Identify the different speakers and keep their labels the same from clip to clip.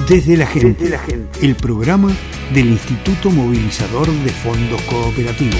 Speaker 1: Desde la gente, el programa del Instituto Movilizador de Fondos Cooperativos.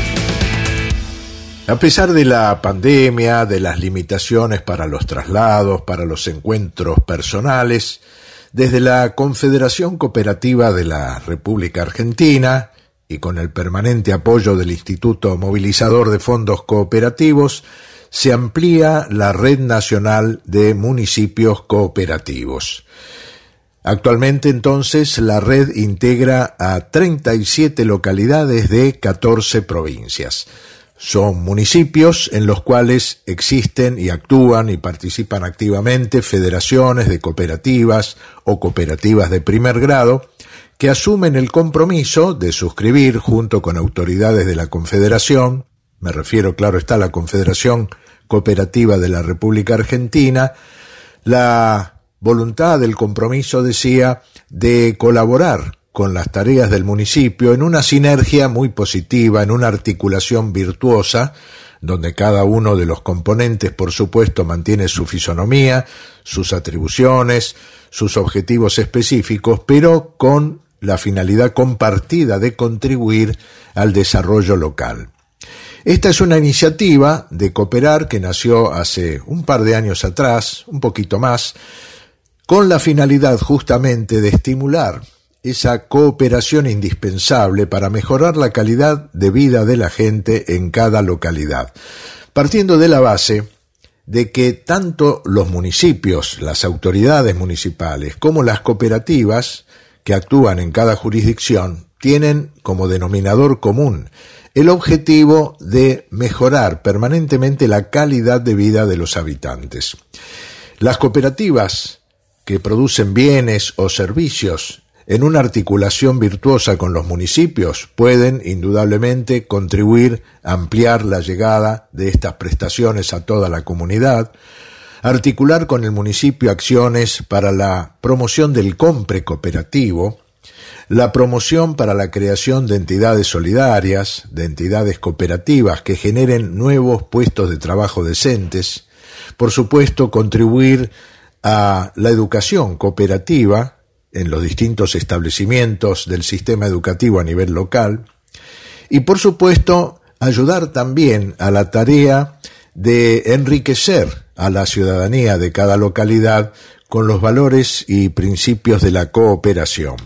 Speaker 2: A pesar de la pandemia, de las limitaciones para los traslados, para los encuentros personales, desde la Confederación Cooperativa de la República Argentina y con el permanente apoyo del Instituto Movilizador de Fondos Cooperativos, se amplía la Red Nacional de Municipios Cooperativos. Actualmente, entonces, la red integra a 37 localidades de 14 provincias. Son municipios en los cuales existen y actúan y participan activamente federaciones de cooperativas o cooperativas de primer grado que asumen el compromiso de suscribir junto con autoridades de la Confederación, me refiero, claro está, a la Confederación Cooperativa de la República Argentina, la voluntad del compromiso, decía, de colaborar con las tareas del municipio en una sinergia muy positiva, en una articulación virtuosa, donde cada uno de los componentes, por supuesto, mantiene su fisonomía, sus atribuciones, sus objetivos específicos, pero con la finalidad compartida de contribuir al desarrollo local. Esta es una iniciativa de Cooperar que nació hace un par de años atrás, un poquito más, con la finalidad justamente de estimular esa cooperación indispensable para mejorar la calidad de vida de la gente en cada localidad, partiendo de la base de que tanto los municipios, las autoridades municipales, como las cooperativas que actúan en cada jurisdicción, tienen como denominador común el objetivo de mejorar permanentemente la calidad de vida de los habitantes. Las cooperativas que producen bienes o servicios en una articulación virtuosa con los municipios pueden indudablemente contribuir a ampliar la llegada de estas prestaciones a toda la comunidad, articular con el municipio acciones para la promoción del compre cooperativo, la promoción para la creación de entidades solidarias, de entidades cooperativas que generen nuevos puestos de trabajo decentes, por supuesto contribuir a la educación cooperativa en los distintos establecimientos del sistema educativo a nivel local y, por supuesto, ayudar también a la tarea de enriquecer a la ciudadanía de cada localidad con los valores y principios de la cooperación.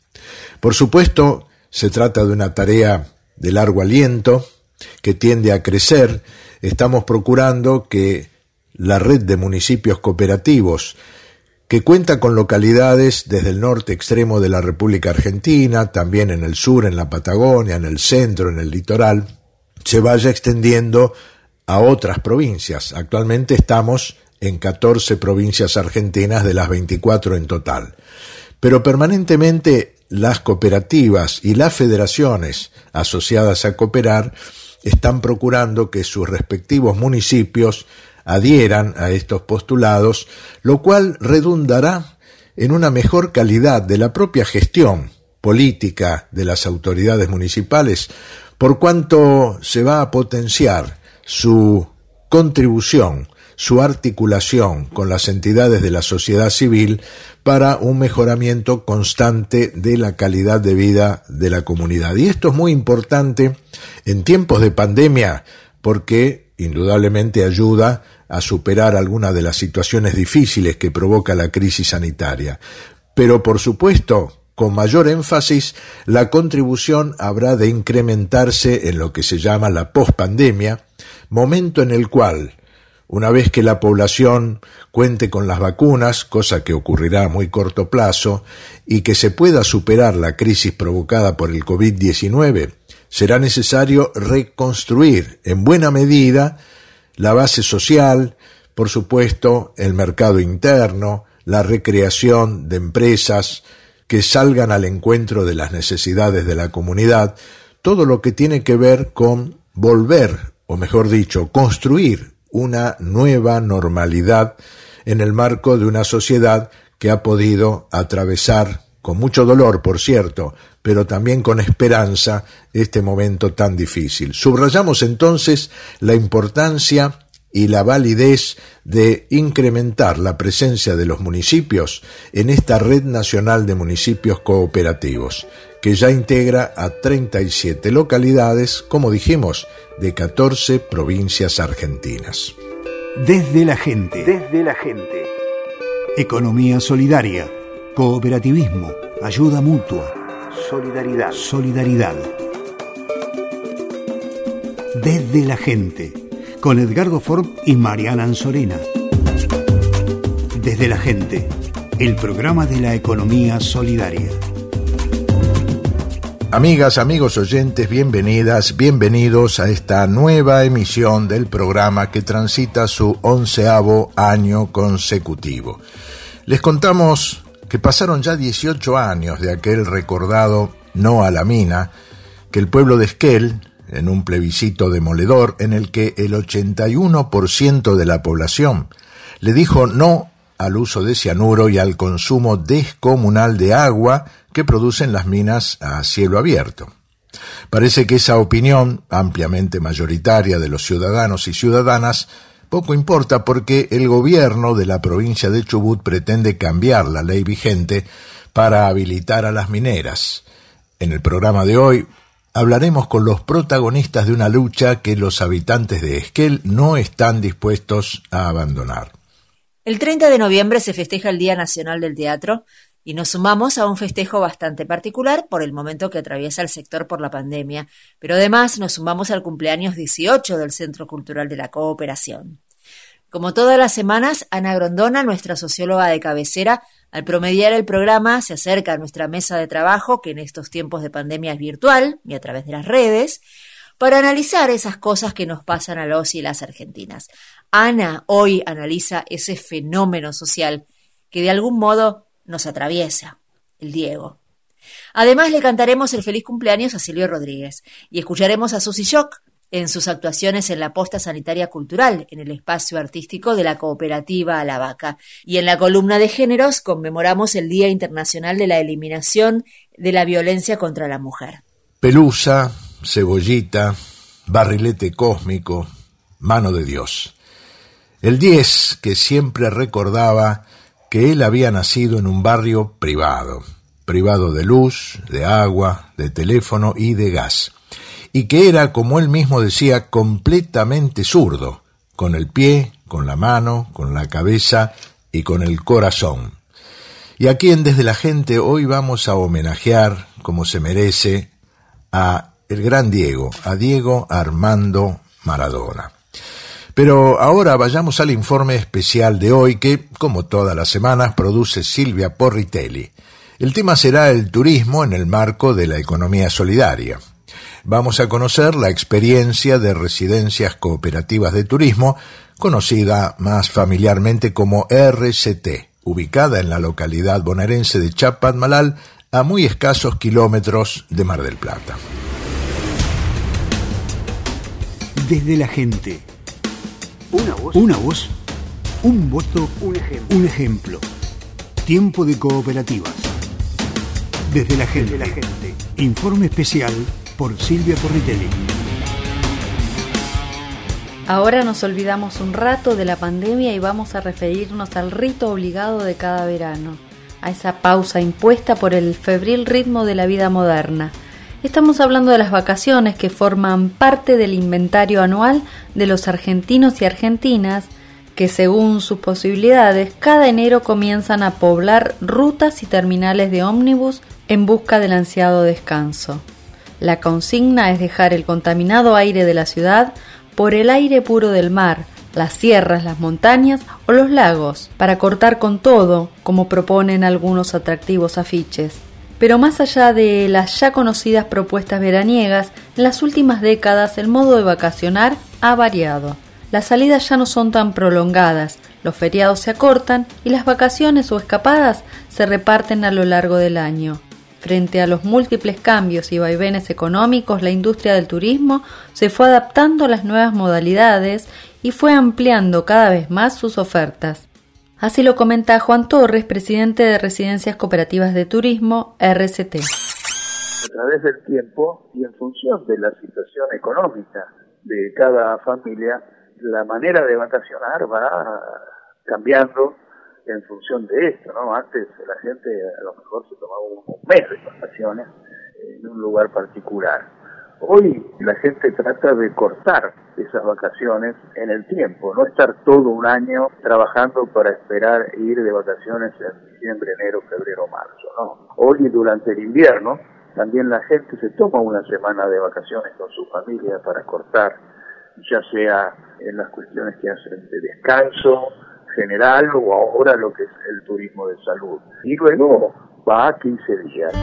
Speaker 2: Por supuesto, se trata de una tarea de largo aliento que tiende a crecer. Estamos procurando que la red de municipios cooperativos, que cuenta con localidades desde el norte extremo de la República Argentina, también en el sur, en la Patagonia, en el centro, en el litoral, se vaya extendiendo a otras provincias. Actualmente estamos en 14 provincias argentinas de las 24 en total. Pero permanentemente las cooperativas y las federaciones asociadas a Cooperar están procurando que sus respectivos municipios adhieran a estos postulados, lo cual redundará en una mejor calidad de la propia gestión política de las autoridades municipales, por cuanto se va a potenciar su contribución, su articulación con las entidades de la sociedad civil para un mejoramiento constante de la calidad de vida de la comunidad. Y esto es muy importante en tiempos de pandemia porque indudablemente ayuda a superar algunas de las situaciones difíciles que provoca la crisis sanitaria. Pero, por supuesto, con mayor énfasis, la contribución habrá de incrementarse en lo que se llama la pospandemia, momento en el cual, una vez que la población cuente con las vacunas, cosa que ocurrirá a muy corto plazo, y que se pueda superar la crisis provocada por el COVID-19, será necesario reconstruir en buena medida la base social, por supuesto, el mercado interno, la recreación de empresas que salgan al encuentro de las necesidades de la comunidad, todo lo que tiene que ver con volver, o mejor dicho, construir una nueva normalidad en el marco de una sociedad que ha podido atravesar, con mucho dolor, por cierto, pero también con esperanza, este momento tan difícil. Subrayamos entonces la importancia y la validez de incrementar la presencia de los municipios en esta Red Nacional de Municipios Cooperativos, que ya integra a 37 localidades, como dijimos, de 14 provincias argentinas.
Speaker 1: Desde la gente. Desde la gente. Economía solidaria, cooperativismo, ayuda mutua, solidaridad. Solidaridad. Desde la gente, con Edgardo Ford y Mariana Anzorena. Desde la gente, el programa de la economía solidaria.
Speaker 2: Amigas, amigos oyentes, bienvenidas, bienvenidos a esta nueva emisión del programa que transita su 11º año consecutivo. Les contamos que pasaron ya 18 años de aquel recordado no a la mina, que el pueblo de Esquel, en un plebiscito demoledor en el que el 81% de la población le dijo no al uso de cianuro y al consumo descomunal de agua que producen las minas a cielo abierto. Parece que esa opinión, ampliamente mayoritaria de los ciudadanos y ciudadanas, poco importa porque el gobierno de la provincia de Chubut pretende cambiar la ley vigente para habilitar a las mineras. En el programa de hoy hablaremos con los protagonistas de una lucha que los habitantes de Esquel no están dispuestos a abandonar.
Speaker 3: El 30 de noviembre se festeja el Día Nacional del Teatro y nos sumamos a un festejo bastante particular por el momento que atraviesa el sector por la pandemia, pero además nos sumamos al cumpleaños 18 del Centro Cultural de la Cooperación. Como todas las semanas, Ana Grondona, nuestra socióloga de cabecera, al promediar el programa se acerca a nuestra mesa de trabajo, que en estos tiempos de pandemia es virtual y a través de las redes, para analizar esas cosas que nos pasan a los y las argentinas. Ana hoy analiza ese fenómeno social que de algún modo nos atraviesa, el Diego. Además le cantaremos el feliz cumpleaños a Silvio Rodríguez y escucharemos a Susy Shock en sus actuaciones en la posta sanitaria cultural en el espacio artístico de la cooperativa A la Vaca. Y en la columna de géneros conmemoramos el Día Internacional de la Eliminación de la Violencia contra la Mujer.
Speaker 2: Pelusa, cebollita, barrilete cósmico, mano de Dios. El 10 que siempre recordaba que él había nacido en un barrio privado de luz, de agua, de teléfono y de gas, y que era, como él mismo decía, completamente zurdo, con el pie, con la mano, con la cabeza y con el corazón. Y a quien desde la gente hoy vamos a homenajear, como se merece, a el gran Diego, a Diego Armando Maradona. Pero ahora vayamos al informe especial de hoy que, como todas las semanas, produce Silvia Porritelli. El tema será el turismo en el marco de la economía solidaria. Vamos a conocer la experiencia de Residencias Cooperativas de Turismo, conocida más familiarmente como RCT, ubicada en la localidad bonaerense de Chapadmalal, a muy escasos kilómetros de Mar del Plata.
Speaker 1: Desde la gente. Una voz, un voto, un ejemplo. Tiempo de cooperativas. Desde la gente. Informe especial por Silvia Porritelli.
Speaker 4: Ahora nos olvidamos un rato de la pandemia y vamos a referirnos al rito obligado de cada verano, a esa pausa impuesta por el febril ritmo de la vida moderna. Estamos hablando de las vacaciones que forman parte del inventario anual de los argentinos y argentinas que, según sus posibilidades, cada enero comienzan a poblar rutas y terminales de ómnibus en busca del ansiado descanso. La consigna es dejar el contaminado aire de la ciudad por el aire puro del mar, las sierras, las montañas o los lagos, para cortar con todo, como proponen algunos atractivos afiches. Pero más allá de las ya conocidas propuestas veraniegas, en las últimas décadas el modo de vacacionar ha variado. Las salidas ya no son tan prolongadas, los feriados se acortan y las vacaciones o escapadas se reparten a lo largo del año. Frente a los múltiples cambios y vaivenes económicos, la industria del turismo se fue adaptando a las nuevas modalidades y fue ampliando cada vez más sus ofertas. Así lo comenta Juan Torres, presidente de Residencias Cooperativas de Turismo, RCT.
Speaker 5: A través del tiempo y en función de la situación económica de cada familia, la manera de vacacionar va cambiando en función de esto, ¿no? Antes la gente a lo mejor se tomaba un mes de vacaciones en un lugar particular. Hoy la gente trata de cortar esas vacaciones en el tiempo, no estar todo un año trabajando para esperar ir de vacaciones en diciembre, enero, febrero, marzo, ¿no? Hoy durante el invierno también la gente se toma una semana de vacaciones con su familia para cortar, ya sea en las cuestiones que hacen de descanso general o ahora lo que es el turismo de salud. Y luego va a 15 días.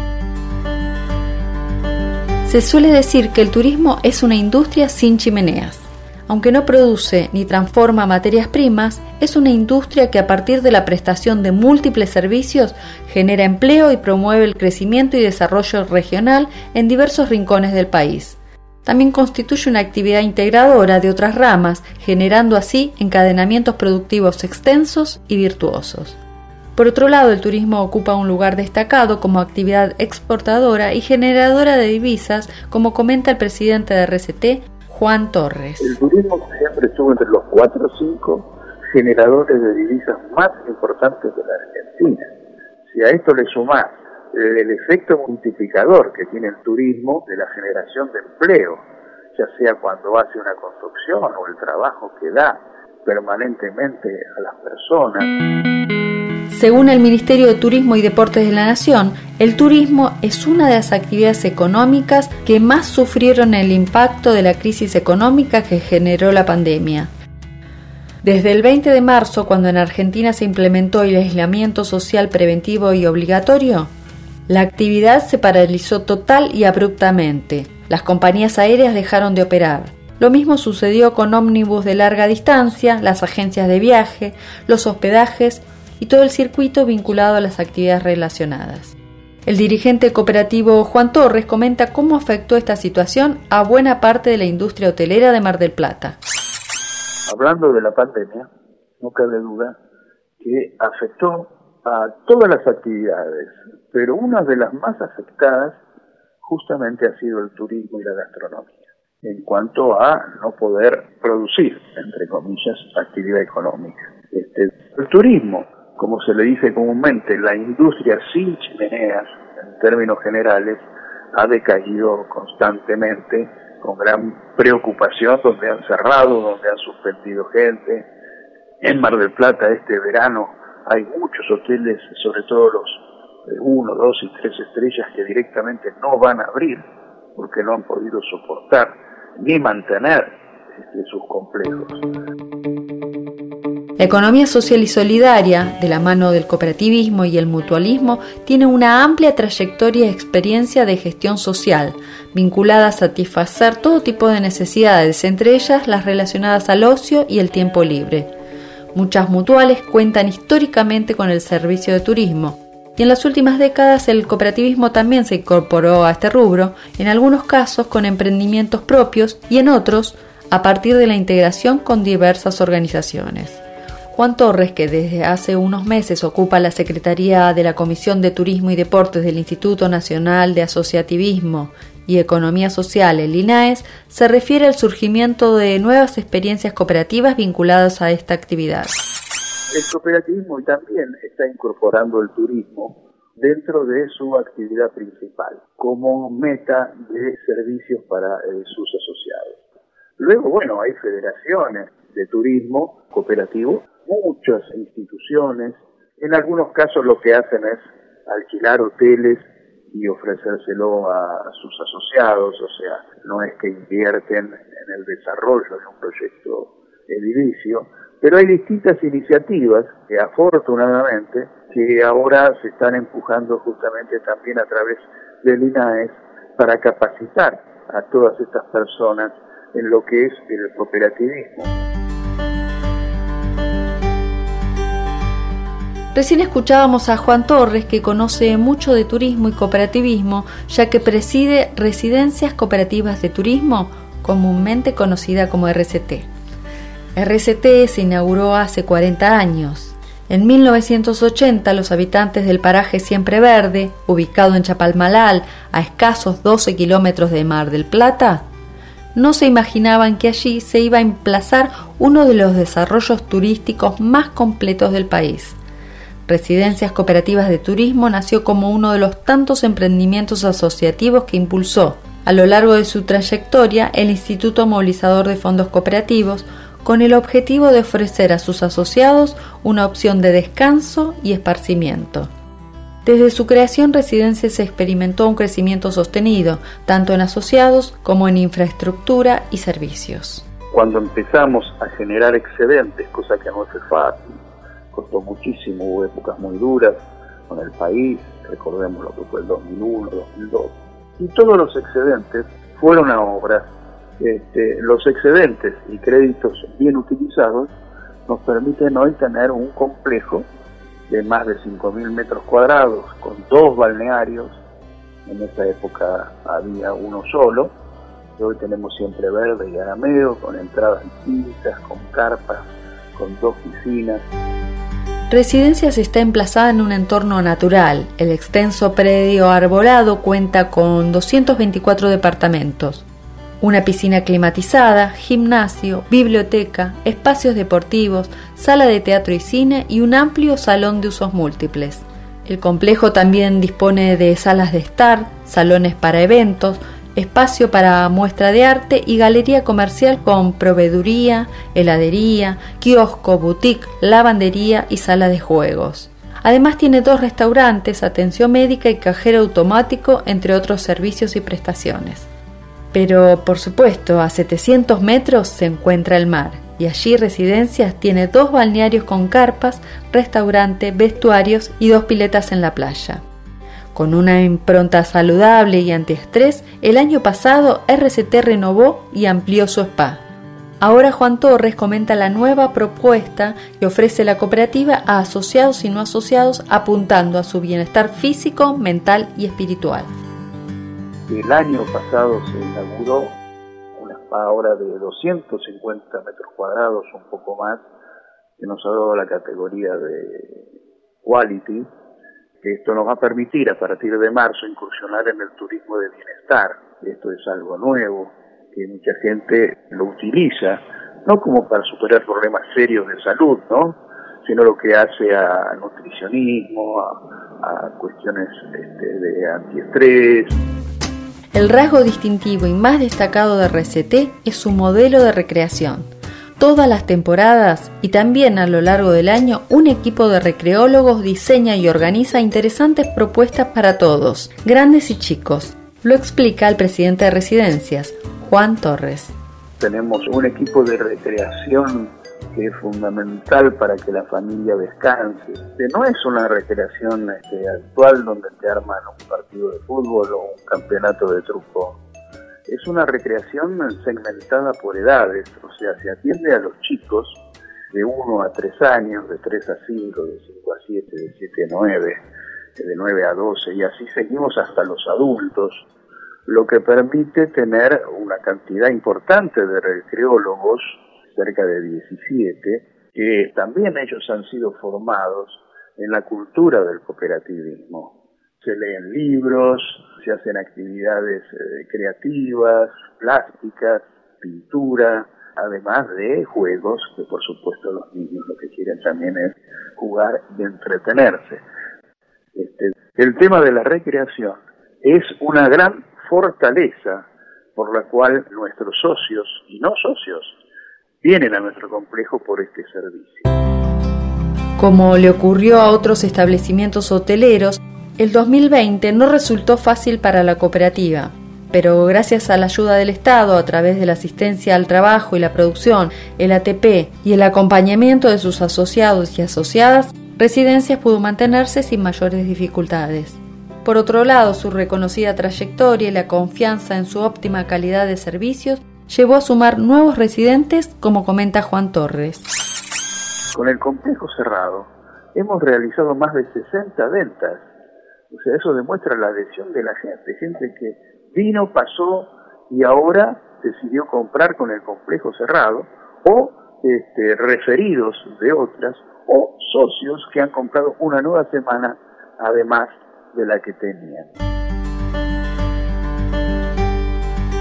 Speaker 4: Se suele decir que el turismo es una industria sin chimeneas. Aunque no produce ni transforma materias primas, es una industria que a partir de la prestación de múltiples servicios genera empleo y promueve el crecimiento y desarrollo regional en diversos rincones del país. También constituye una actividad integradora de otras ramas, generando así encadenamientos productivos extensos y virtuosos. Por otro lado, el turismo ocupa un lugar destacado como actividad exportadora y generadora de divisas, como comenta el presidente de RCT, Juan Torres.
Speaker 5: El turismo siempre estuvo entre los 4 o 5 generadores de divisas más importantes de la Argentina. Si a esto le sumás el efecto multiplicador que tiene el turismo de la generación de empleo, ya sea cuando hace una construcción o el trabajo que da permanentemente a las personas.
Speaker 4: Según el Ministerio de Turismo y Deportes de la Nación, el turismo es una de las actividades económicas que más sufrieron el impacto de la crisis económica que generó la pandemia. Desde el 20 de marzo, cuando en Argentina se implementó el aislamiento social preventivo y obligatorio, la actividad se paralizó total y abruptamente. Las compañías aéreas dejaron de operar. Lo mismo sucedió con ómnibus de larga distancia, las agencias de viaje, los hospedajes y todo el circuito vinculado a las actividades relacionadas. El dirigente cooperativo Juan Torres comenta cómo afectó esta situación a buena parte de la industria hotelera de Mar del Plata.
Speaker 5: Hablando de la pandemia, no cabe duda que afectó a todas las actividades, pero una de las más afectadas justamente ha sido el turismo y la gastronomía, en cuanto a no poder producir, entre comillas, actividad económica. El turismo, como se le dice comúnmente, la industria sin chimeneas, en términos generales, ha decaído constantemente, con gran preocupación, donde han cerrado, donde han suspendido gente. En Mar del Plata este verano hay muchos hoteles, sobre todo los 1, 2 y 3 estrellas, que directamente no van a abrir porque no han podido soportar ni mantener sus complejos.
Speaker 4: La economía social y solidaria, de la mano del cooperativismo y el mutualismo, tiene una amplia trayectoria y experiencia de gestión social, vinculada a satisfacer todo tipo de necesidades, entre ellas las relacionadas al ocio y el tiempo libre. Muchas mutuales cuentan históricamente con el servicio de turismo, y en las últimas décadas el cooperativismo también se incorporó a este rubro, en algunos casos con emprendimientos propios y en otros a partir de la integración con diversas organizaciones. Juan Torres, que desde hace unos meses ocupa la Secretaría de la Comisión de Turismo y Deportes del Instituto Nacional de Asociativismo y Economía Social, el INAES, se refiere al surgimiento de nuevas experiencias cooperativas vinculadas a esta actividad.
Speaker 5: El cooperativismo también está incorporando el turismo dentro de su actividad principal, como meta de servicios para sus asociados. Luego, bueno, hay federaciones de turismo cooperativo, muchas instituciones, en algunos casos lo que hacen es alquilar hoteles y ofrecérselo a sus asociados, o sea, no es que invierten en el desarrollo de un proyecto edilicio, pero hay distintas iniciativas que afortunadamente que ahora se están empujando justamente también a través del INAES para capacitar a todas estas personas en lo que es el cooperativismo.
Speaker 4: Recién escuchábamos a Juan Torres, que conoce mucho de turismo y cooperativismo, ya que preside Residencias Cooperativas de Turismo, comúnmente conocida como RCT. RCT se inauguró hace 40 años. En 1980, los habitantes del paraje Siempre Verde, ubicado en Chapalmalal, a escasos 12 kilómetros de Mar del Plata, no se imaginaban que allí se iba a emplazar uno de los desarrollos turísticos más completos del país. Residencias Cooperativas de Turismo nació como uno de los tantos emprendimientos asociativos que impulsó a lo largo de su trayectoria el Instituto Movilizador de Fondos Cooperativos, con el objetivo de ofrecer a sus asociados una opción de descanso y esparcimiento. Desde su creación, Residencias experimentó un crecimiento sostenido, tanto en asociados como en infraestructura y servicios.
Speaker 5: Cuando empezamos a generar excedentes, cosa que no fue fácil, costó muchísimo, hubo épocas muy duras con el país, recordemos lo que fue el 2001, 2002, y todos los excedentes fueron a obras. Los excedentes y créditos bien utilizados nos permiten hoy tener un complejo de más de 5.000 metros cuadrados, con 2 balnearios. En esa época había uno solo, y hoy tenemos Siempre Verde y Arameo, con entradas distintas, con carpas, con 2 piscinas.
Speaker 4: Residencias está emplazada en un entorno natural. El extenso predio arbolado cuenta con 224 departamentos, una piscina climatizada, gimnasio, biblioteca, espacios deportivos, sala de teatro y cine y un amplio salón de usos múltiples. El complejo también dispone de salas de estar, salones para eventos, espacio para muestra de arte y galería comercial con proveeduría, heladería, kiosco, boutique, lavandería y sala de juegos. Además tiene 2 restaurantes, atención médica y cajero automático, entre otros servicios y prestaciones. Pero, por supuesto, a 700 metros se encuentra el mar, y allí Residencias tiene 2 balnearios con carpas, restaurante, vestuarios y 2 piletas en la playa. Con una impronta saludable y antiestrés, el año pasado RCT renovó y amplió su spa. Ahora Juan Torres comenta la nueva propuesta que ofrece la cooperativa a asociados y no asociados, apuntando a su bienestar físico, mental y espiritual.
Speaker 5: El año pasado se inauguró una spa ahora de 250 metros cuadrados, un poco más, que nos ha dado la categoría de Quality, que esto nos va a permitir a partir de marzo incursionar en el turismo de bienestar. Esto es algo nuevo, que mucha gente lo utiliza, no como para superar problemas serios de salud, ¿no?, sino lo que hace a nutricionismo, a cuestiones de antiestrés.
Speaker 4: El rasgo distintivo y más destacado de RCT es su modelo de recreación. Todas las temporadas y también a lo largo del año, un equipo de recreólogos diseña y organiza interesantes propuestas para todos, grandes y chicos. Lo explica el presidente de Residencias, Juan Torres.
Speaker 5: Tenemos un equipo de recreación que es fundamental para que la familia descanse. No es una recreación actual donde te arman un partido de fútbol o un campeonato de truco. Es una recreación segmentada por edades, o sea, se atiende a los chicos de 1 a 3 años, de 3 a 5, de 5 a 7, de 7 a 9, de 9 a 12, y así seguimos hasta los adultos, lo que permite tener una cantidad importante de recreólogos, cerca de 17, que también ellos han sido formados en la cultura del cooperativismo. Se leen libros, se hacen actividades creativas, plásticas, pintura, además de juegos, que por supuesto los niños lo que quieren también es jugar y entretenerse. El tema de la recreación es una gran fortaleza por la cual nuestros socios y no socios vienen a nuestro complejo por este servicio.
Speaker 4: Como le ocurrió a otros establecimientos hoteleros, el 2020 no resultó fácil para la cooperativa, pero gracias a la ayuda del Estado a través de la asistencia al trabajo y la producción, el ATP y el acompañamiento de sus asociados y asociadas, Residencias pudo mantenerse sin mayores dificultades. Por otro lado, su reconocida trayectoria y la confianza en su óptima calidad de servicios llevó a sumar nuevos residentes, como comenta Juan Torres.
Speaker 5: Con el complejo cerrado hemos realizado más de 60 ventas. O sea, eso demuestra la adhesión de la gente que vino, pasó y ahora decidió comprar con el complejo cerrado, o referidos de otras, o socios que han comprado una nueva semana además de la que tenían.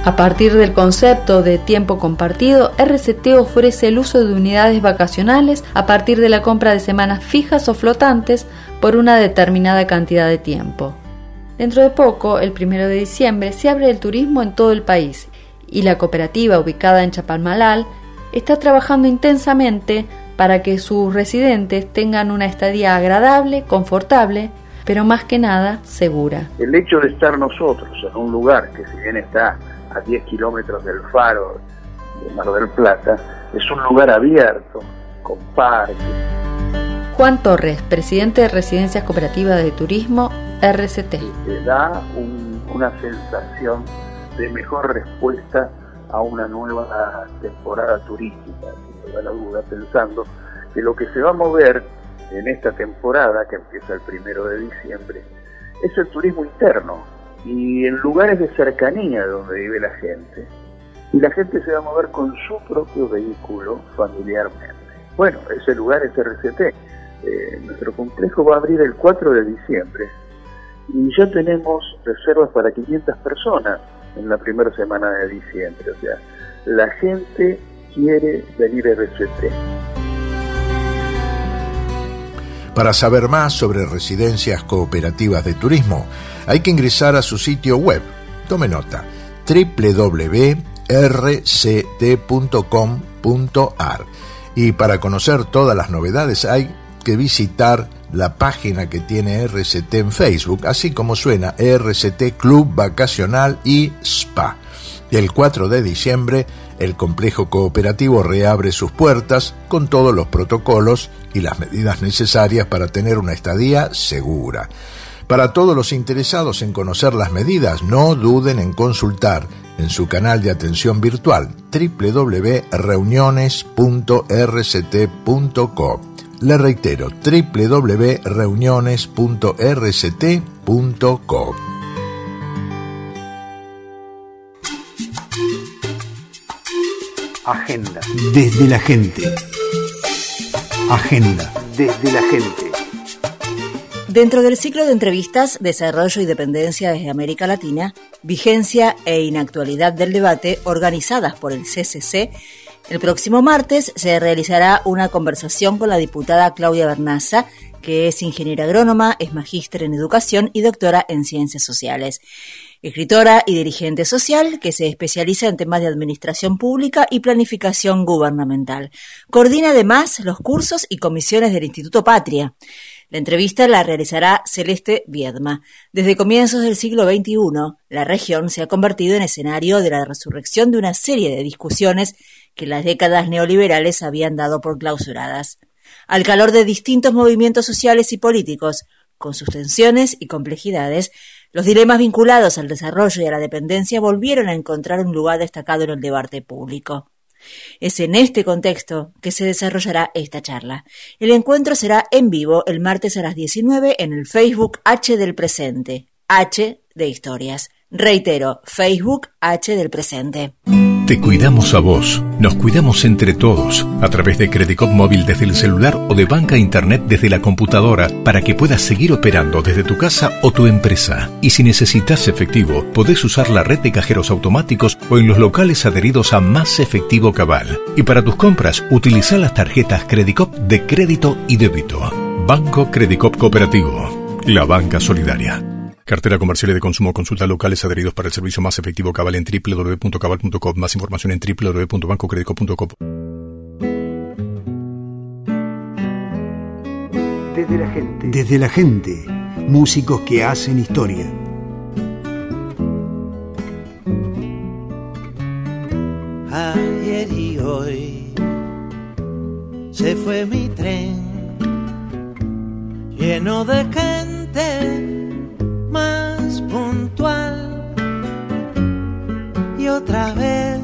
Speaker 4: A partir del concepto de tiempo compartido, RCT ofrece el uso de unidades vacacionales a partir de la compra de semanas fijas o flotantes por una determinada cantidad de tiempo. Dentro de poco, el 1 de diciembre, se abre el turismo en todo el país y la cooperativa ubicada en Chapalmalal está trabajando intensamente para que sus residentes tengan una estadía agradable, confortable, pero más que nada segura.
Speaker 5: El hecho de estar nosotros en un lugar que, si bien está a 10 kilómetros del faro de Mar del Plata, es un lugar abierto, con parques.
Speaker 4: Juan Torres, presidente de Residencias Cooperativas de Turismo, RCT.
Speaker 5: Te da una sensación de mejor respuesta a una nueva temporada turística, sin lugar a duda, pensando que lo que se va a mover en esta temporada, que empieza el 1 de diciembre, es el turismo interno y en lugares de cercanía donde vive la gente. Y la gente se va a mover con su propio vehículo familiarmente. Bueno, ese lugar es RCT. Nuestro complejo va a abrir el 4 de diciembre y ya tenemos reservas para 500 personas en la primera semana de diciembre. O sea, la gente quiere venir a RCT.
Speaker 2: Para saber más sobre Residencias Cooperativas de Turismo, hay que ingresar a su sitio web. Tome nota: www.rct.com.ar. Y para conocer todas las novedades hay que visitar la página que tiene RCT en Facebook, así como suena, RCT Club Vacacional y Spa. El 4 de diciembre, el complejo cooperativo reabre sus puertas con todos los protocolos y las medidas necesarias para tener una estadía segura. Para todos los interesados en conocer las medidas, no duden en consultar en su canal de atención virtual www.reuniones.rct.co. Le reitero, www.reuniones.rct.co.
Speaker 1: Agenda. Desde la gente. Agenda. Desde la gente.
Speaker 3: Dentro del ciclo de entrevistas Desarrollo y Dependencia desde América Latina, Vigencia e Inactualidad del Debate, organizadas por el CCC, el próximo martes se realizará una conversación con la diputada Claudia Bernaza, que es ingeniera agrónoma, es magíster en educación y doctora en ciencias sociales. Escritora y dirigente social que se especializa en temas de administración pública y planificación gubernamental. Coordina además los cursos y comisiones del Instituto Patria. La entrevista la realizará Celeste Viedma. Desde comienzos del siglo XXI, la región se ha convertido en escenario de la resurrección de una serie de discusiones que las décadas neoliberales habían dado por clausuradas. Al calor de distintos movimientos sociales y políticos, con sus tensiones y complejidades, los dilemas vinculados al desarrollo y a la dependencia volvieron a encontrar un lugar destacado en el debate público. Es en este contexto que se desarrollará esta charla. El encuentro será en vivo el martes a las 19 en el Facebook H del Presente, H de Historias. Reitero, Facebook H del Presente.
Speaker 6: Te cuidamos a vos, nos cuidamos entre todos, a través de Credicop Móvil desde el celular o de banca internet desde la computadora, para que puedas seguir operando desde tu casa o tu empresa. Y si necesitas efectivo, podés usar la red de cajeros automáticos o en los locales adheridos a Más Efectivo Cabal. Y para tus compras, utiliza las tarjetas Credicop de crédito y débito. Banco Credicop Cooperativo, la banca solidaria. Cartera comercial y de consumo. Consulta locales adheridos para el servicio Más Efectivo Cabal en www.cabal.com. Más información en www.bancocredico.com.
Speaker 1: Desde la gente. Desde la gente. Músicos que hacen historia.
Speaker 7: Ayer y hoy se fue mi tren lleno de gente más puntual, y otra vez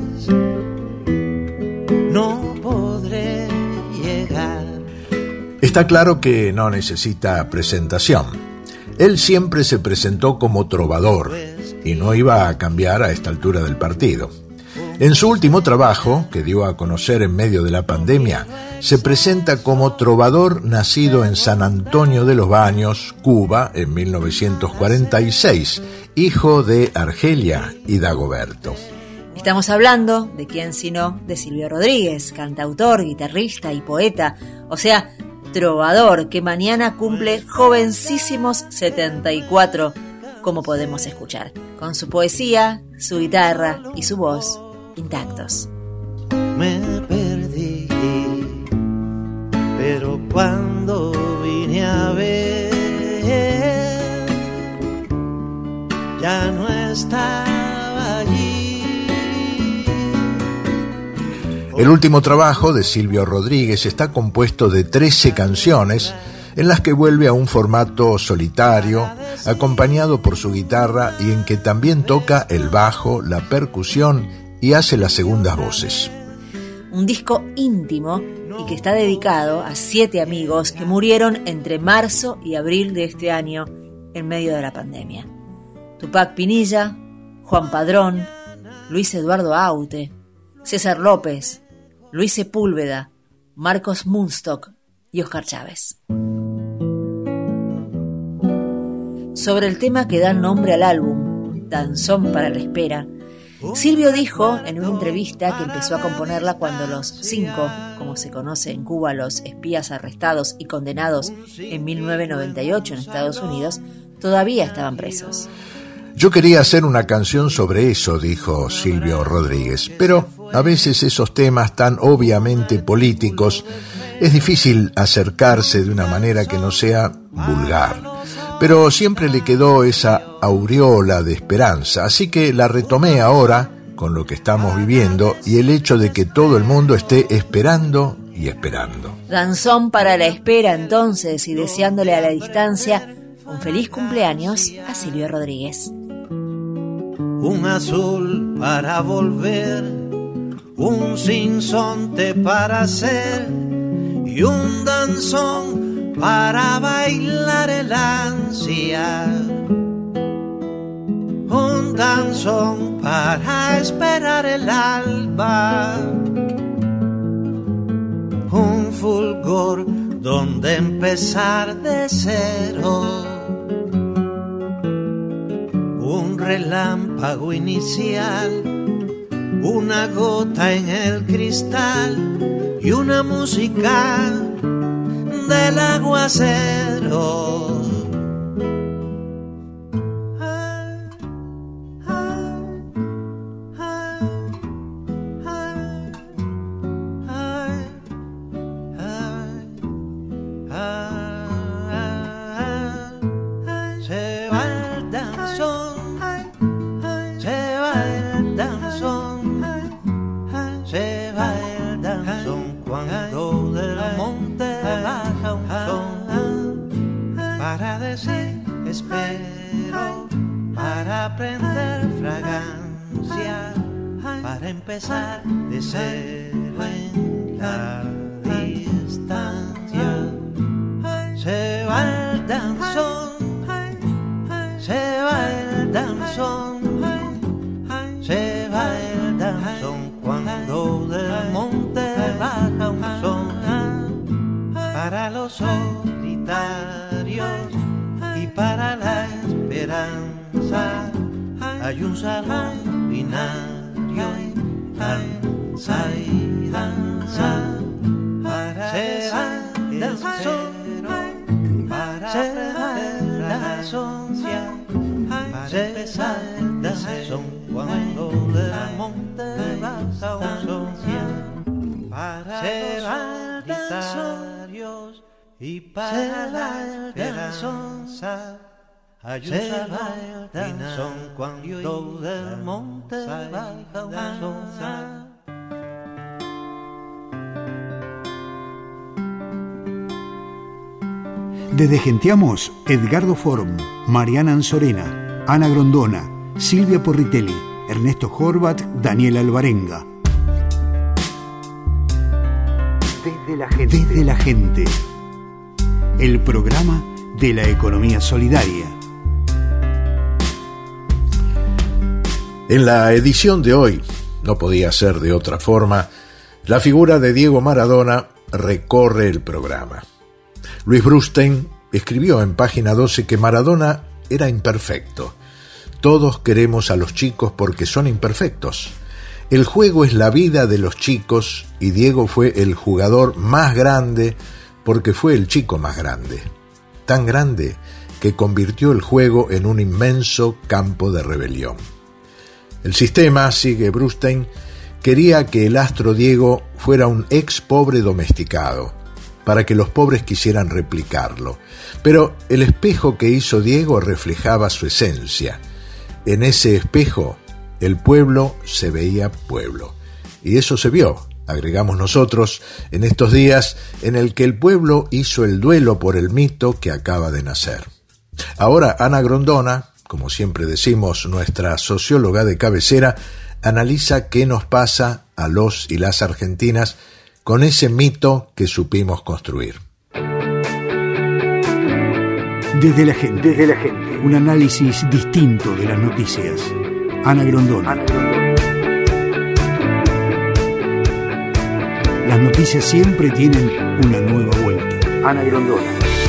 Speaker 7: no podré llegar.
Speaker 2: Está claro que no necesita presentación. Él siempre se presentó como trovador y no iba a cambiar a esta altura del partido. En su último trabajo, que dio a conocer en medio de la pandemia, se presenta como trovador nacido en San Antonio de los Baños, Cuba, en 1946, hijo de Argelia y Dagoberto.
Speaker 3: Estamos hablando de quién sino de Silvio Rodríguez, cantautor, guitarrista y poeta, o sea, trovador, que mañana cumple jovencísimos 74, como podemos escuchar, con su poesía, su guitarra y su voz intactos.
Speaker 7: Me perdí, pero cuando vine a ver, ya no estaba allí.
Speaker 2: El último trabajo de Silvio Rodríguez está compuesto de 13 canciones en las que vuelve a un formato solitario, acompañado por su guitarra y en que también toca el bajo, la percusión y hace las segundas voces.
Speaker 3: Un disco íntimo y que está dedicado a 7 amigos que murieron entre marzo y abril de este año en medio de la pandemia. Tupac Pinilla, Juan Padrón, Luis Eduardo Aute, César López, Luis Sepúlveda, Marcos Munstock y Oscar Chávez. Sobre el tema que da nombre al álbum, Danzón para la espera, Silvio dijo en una entrevista que empezó a componerla cuando los 5, como se conoce en Cuba, los espías arrestados y condenados en 1998 en Estados Unidos, todavía estaban presos.
Speaker 2: Yo quería hacer una canción sobre eso, dijo Silvio Rodríguez, pero a veces esos temas tan obviamente políticos es difícil acercarse de una manera que no sea vulgar. Pero siempre le quedó esa aureola de esperanza, así que la retomé ahora con lo que estamos viviendo y el hecho de que todo el mundo esté esperando y esperando.
Speaker 3: Danzón para la espera entonces, y deseándole a la distancia un feliz cumpleaños a Silvio Rodríguez.
Speaker 7: Un azul para volver, un sinsonte para hacer y un danzón para bailar el ansia. Un danzón para esperar el alba. Un fulgor donde empezar de cero. Un relámpago inicial, una gota en el cristal y una música del aguacero. Espero para aprender fragancia, para empezar de cero en la distancia. Se va el danzón, se va el danzón, se va el danzón cuando del monte baja un son. Para los solitarios y para la esperanza hay un salón binario y danza y danza. Se va el danzón, para la danzoncia, para empezar el danzón cuando del monte baja un son. Para los solitarios y para la esperanza hay un salón danzón cuando del monte baja un son.
Speaker 1: Desde Genteamos, Edgardo Form, Mariana Anzorena, Ana Grondona, Silvia Porritelli, Ernesto Horvat, Daniel Alvarenga. Desde la gente. El programa de la economía solidaria.
Speaker 2: En la edición de hoy, no podía ser de otra forma, la figura de Diego Maradona recorre el programa. Luis Brustein escribió en página 12 que Maradona era imperfecto. Todos queremos a los chicos porque son imperfectos. El juego es la vida de los chicos y Diego fue el jugador más grande porque fue el chico más grande. Tan grande que convirtió el juego en un inmenso campo de rebelión. El sistema, sigue Brustein, quería que el astro Diego fuera un ex pobre domesticado, para que los pobres quisieran replicarlo. Pero el espejo que hizo Diego reflejaba su esencia. En ese espejo, el pueblo se veía pueblo. Y eso se vio, agregamos nosotros, en estos días en el que el pueblo hizo el duelo por el mito que acaba de nacer. Ahora Ana Grondona, como siempre decimos, nuestra socióloga de cabecera, analiza qué nos pasa a los y las argentinas con ese mito que supimos construir.
Speaker 1: Desde la gente, un análisis distinto de las noticias. Ana Grondona. Las noticias siempre tienen una nueva vuelta. Ana Grondona.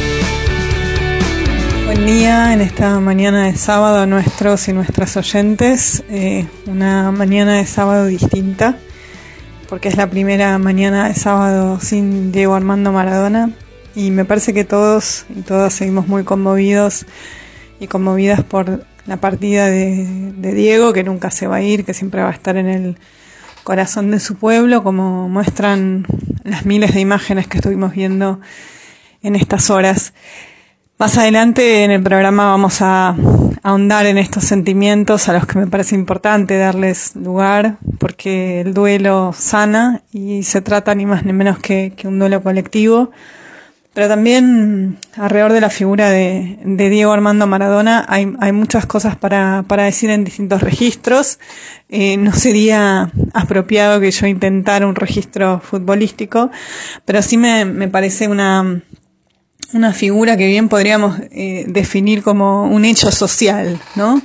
Speaker 8: Buen día en esta mañana de sábado a nuestros y nuestras oyentes. Una mañana de sábado distinta, porque es la primera mañana de sábado sin Diego Armando Maradona, y me parece que todos y todas seguimos muy conmovidos y conmovidas por la partida de Diego, que nunca se va a ir, que siempre va a estar en el corazón de su pueblo, como muestran las miles de imágenes que estuvimos viendo en estas horas. Más adelante en el programa vamos a ahondar en estos sentimientos a los que me parece importante darles lugar, porque el duelo sana y se trata ni más ni menos que un duelo colectivo. Pero también alrededor de la figura de Diego Armando Maradona hay muchas cosas para decir en distintos registros. No sería apropiado que yo intentara un registro futbolístico, pero sí me parece una figura que bien podríamos definir como un hecho social, ¿no?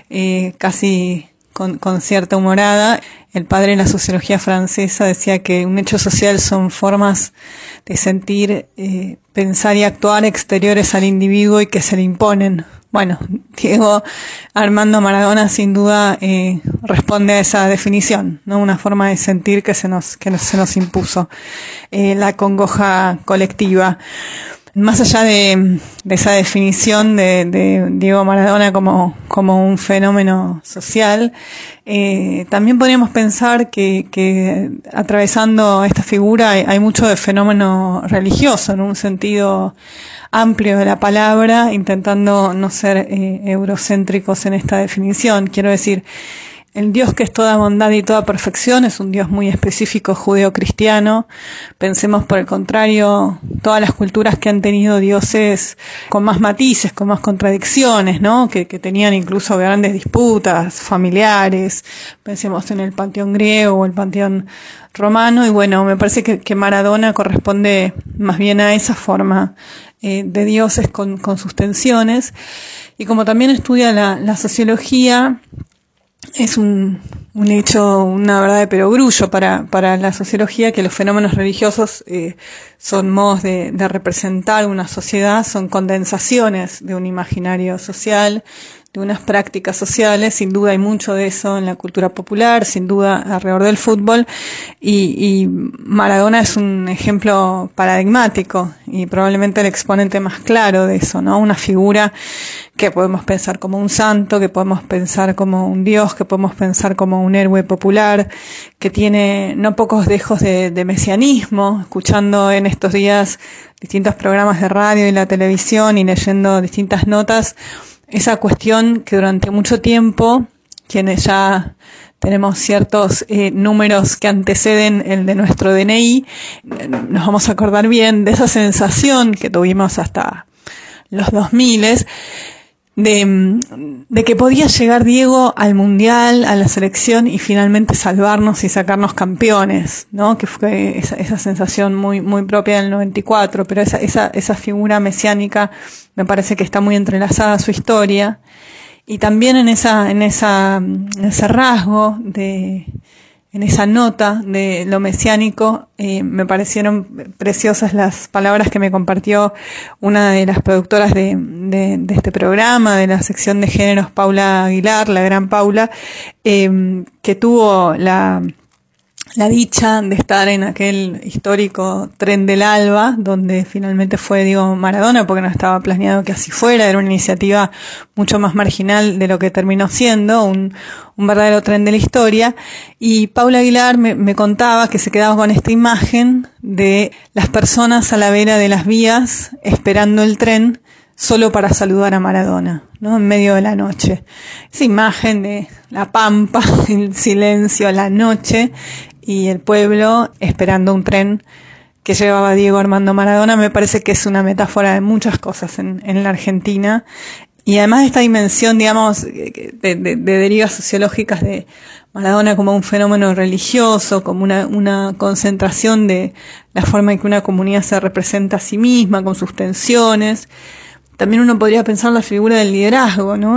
Speaker 8: Casi con cierta humorada. El padre de la sociología francesa decía que un hecho social son formas de sentir, pensar y actuar exteriores al individuo y que se le imponen. Bueno, Diego Armando Maradona sin duda responde a esa definición, ¿no? Una forma de sentir que se nos impuso, la congoja colectiva. Más allá de esa definición de Diego Maradona como un fenómeno social, también podríamos pensar que atravesando esta figura hay mucho de fenómeno religioso, en un sentido amplio de la palabra, intentando no ser eurocéntricos en esta definición. Quiero decir, el Dios que es toda bondad y toda perfección es un Dios muy específico judeo-cristiano. Pensemos, por el contrario, todas las culturas que han tenido dioses con más matices, con más contradicciones, ¿no? Que tenían incluso grandes disputas familiares. Pensemos en el panteón griego o el panteón romano. Y bueno, me parece que Maradona corresponde más bien a esa forma de dioses con sus tensiones. Y como también estudia la sociología, es un hecho, una verdad de perogrullo para la sociología, que los fenómenos religiosos son modos de representar una sociedad, son condensaciones de un imaginario social, de unas prácticas sociales. Sin duda hay mucho de eso en la cultura popular, sin duda alrededor del fútbol, y Maradona es un ejemplo paradigmático y probablemente el exponente más claro de eso, ¿no? Una figura que podemos pensar como un santo, que podemos pensar como un dios, que podemos pensar como un héroe popular, que tiene no pocos dejos de mesianismo. Escuchando en estos días distintos programas de radio y la televisión y leyendo distintas notas, esa cuestión que durante mucho tiempo, quienes ya tenemos ciertos números que anteceden el de nuestro DNI, nos vamos a acordar bien de esa sensación que tuvimos hasta los 2000 de que podía llegar Diego al Mundial, a la selección y finalmente salvarnos y sacarnos campeones, ¿no? Que fue esa sensación muy propia del 94, pero esa figura mesiánica me parece que está muy entrelazada a su historia, y también en ese rasgo de en esa nota de lo mesiánico, me parecieron preciosas las palabras que me compartió una de las productoras de este programa, de la sección de géneros, Paula Aguilar, la gran Paula, que tuvo la dicha de estar en aquel histórico Tren del Alba, donde finalmente fue Diego Maradona, porque no estaba planeado que así fuera, era una iniciativa mucho más marginal de lo que terminó siendo, un verdadero tren de la historia. Y Paula Aguilar me contaba que se quedaba con esta imagen de las personas a la vera de las vías esperando el tren solo para saludar a Maradona, ¿no? En medio de la noche. Esa imagen de la pampa, el silencio, la noche y el pueblo esperando un tren que llevaba a Diego Armando Maradona, me parece que es una metáfora de muchas cosas en la Argentina. Y además esta dimensión, digamos, de derivas sociológicas de Maradona como un fenómeno religioso, como una concentración de la forma en que una comunidad se representa a sí misma, con sus tensiones. También uno podría pensar la figura del liderazgo, ¿no?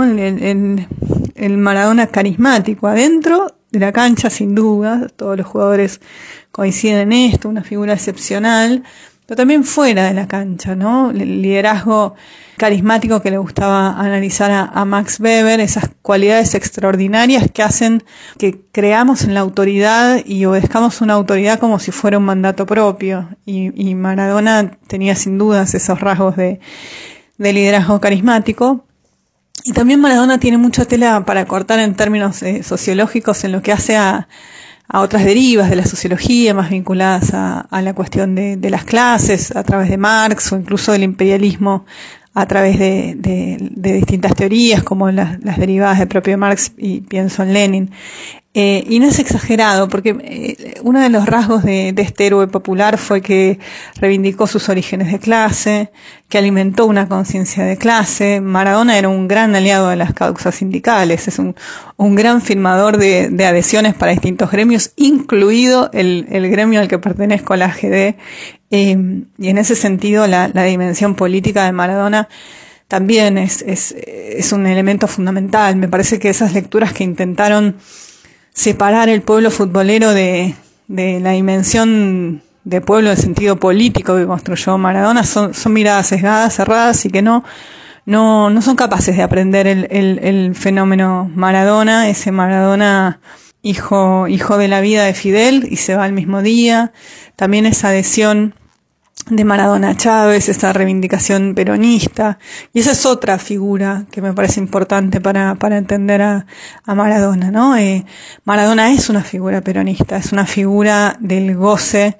Speaker 8: El Maradona carismático adentro de la cancha, sin duda, todos los jugadores coinciden en esto, una figura excepcional, pero también fuera de la cancha, ¿no? El liderazgo carismático que le gustaba analizar a Max Weber, esas cualidades extraordinarias que hacen que creamos en la autoridad y obedezcamos una autoridad como si fuera un mandato propio, y Maradona tenía sin dudas esos rasgos de liderazgo carismático. Y también Maradona tiene mucha tela para cortar en términos sociológicos en lo que hace a otras derivas de la sociología más vinculadas a la cuestión de las clases a través de Marx, o incluso del imperialismo a través de distintas teorías como las derivadas del propio Marx, y pienso en Lenin. Y no es exagerado, porque uno de los rasgos de este héroe popular fue que reivindicó sus orígenes de clase, que alimentó una conciencia de clase. Maradona era un gran aliado de las causas sindicales, es un gran firmador de adhesiones para distintos gremios, incluido el gremio al que pertenezco, la AGD, y en ese sentido la dimensión política de Maradona también es un elemento fundamental. Me parece que esas lecturas que intentaron separar el pueblo futbolero de la dimensión de pueblo en sentido político que construyó Maradona son miradas sesgadas, cerradas, y que no son capaces de aprender el fenómeno Maradona, ese Maradona hijo de la vida de Fidel y se va al mismo día. También esa adhesión de Maradona a Chávez, esa reivindicación peronista, y esa es otra figura que me parece importante para entender a Maradona, ¿no? Maradona es una figura peronista, es una figura del goce,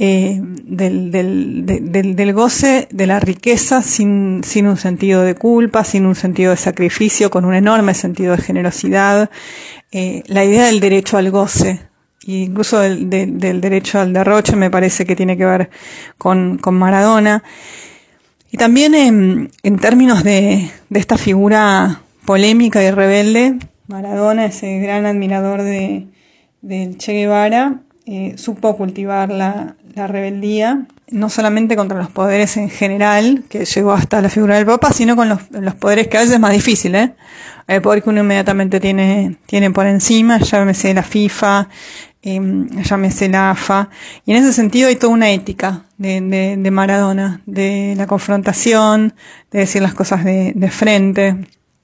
Speaker 8: del goce de la riqueza sin un sentido de culpa, sin un sentido de sacrificio, con un enorme sentido de generosidad, la idea del derecho al goce, y incluso del derecho al derroche, me parece que tiene que ver con Maradona. Y también en términos de esta figura polémica y rebelde, Maradona, ese gran admirador del Che Guevara, supo cultivar la rebeldía, no solamente contra los poderes en general, que llegó hasta la figura del Papa, sino con los poderes que a veces es más difícil, el poder que uno inmediatamente tiene por encima, llámese la FIFA, llámese la AFA, y en ese sentido hay toda una ética de Maradona, de la confrontación, de decir las cosas de frente,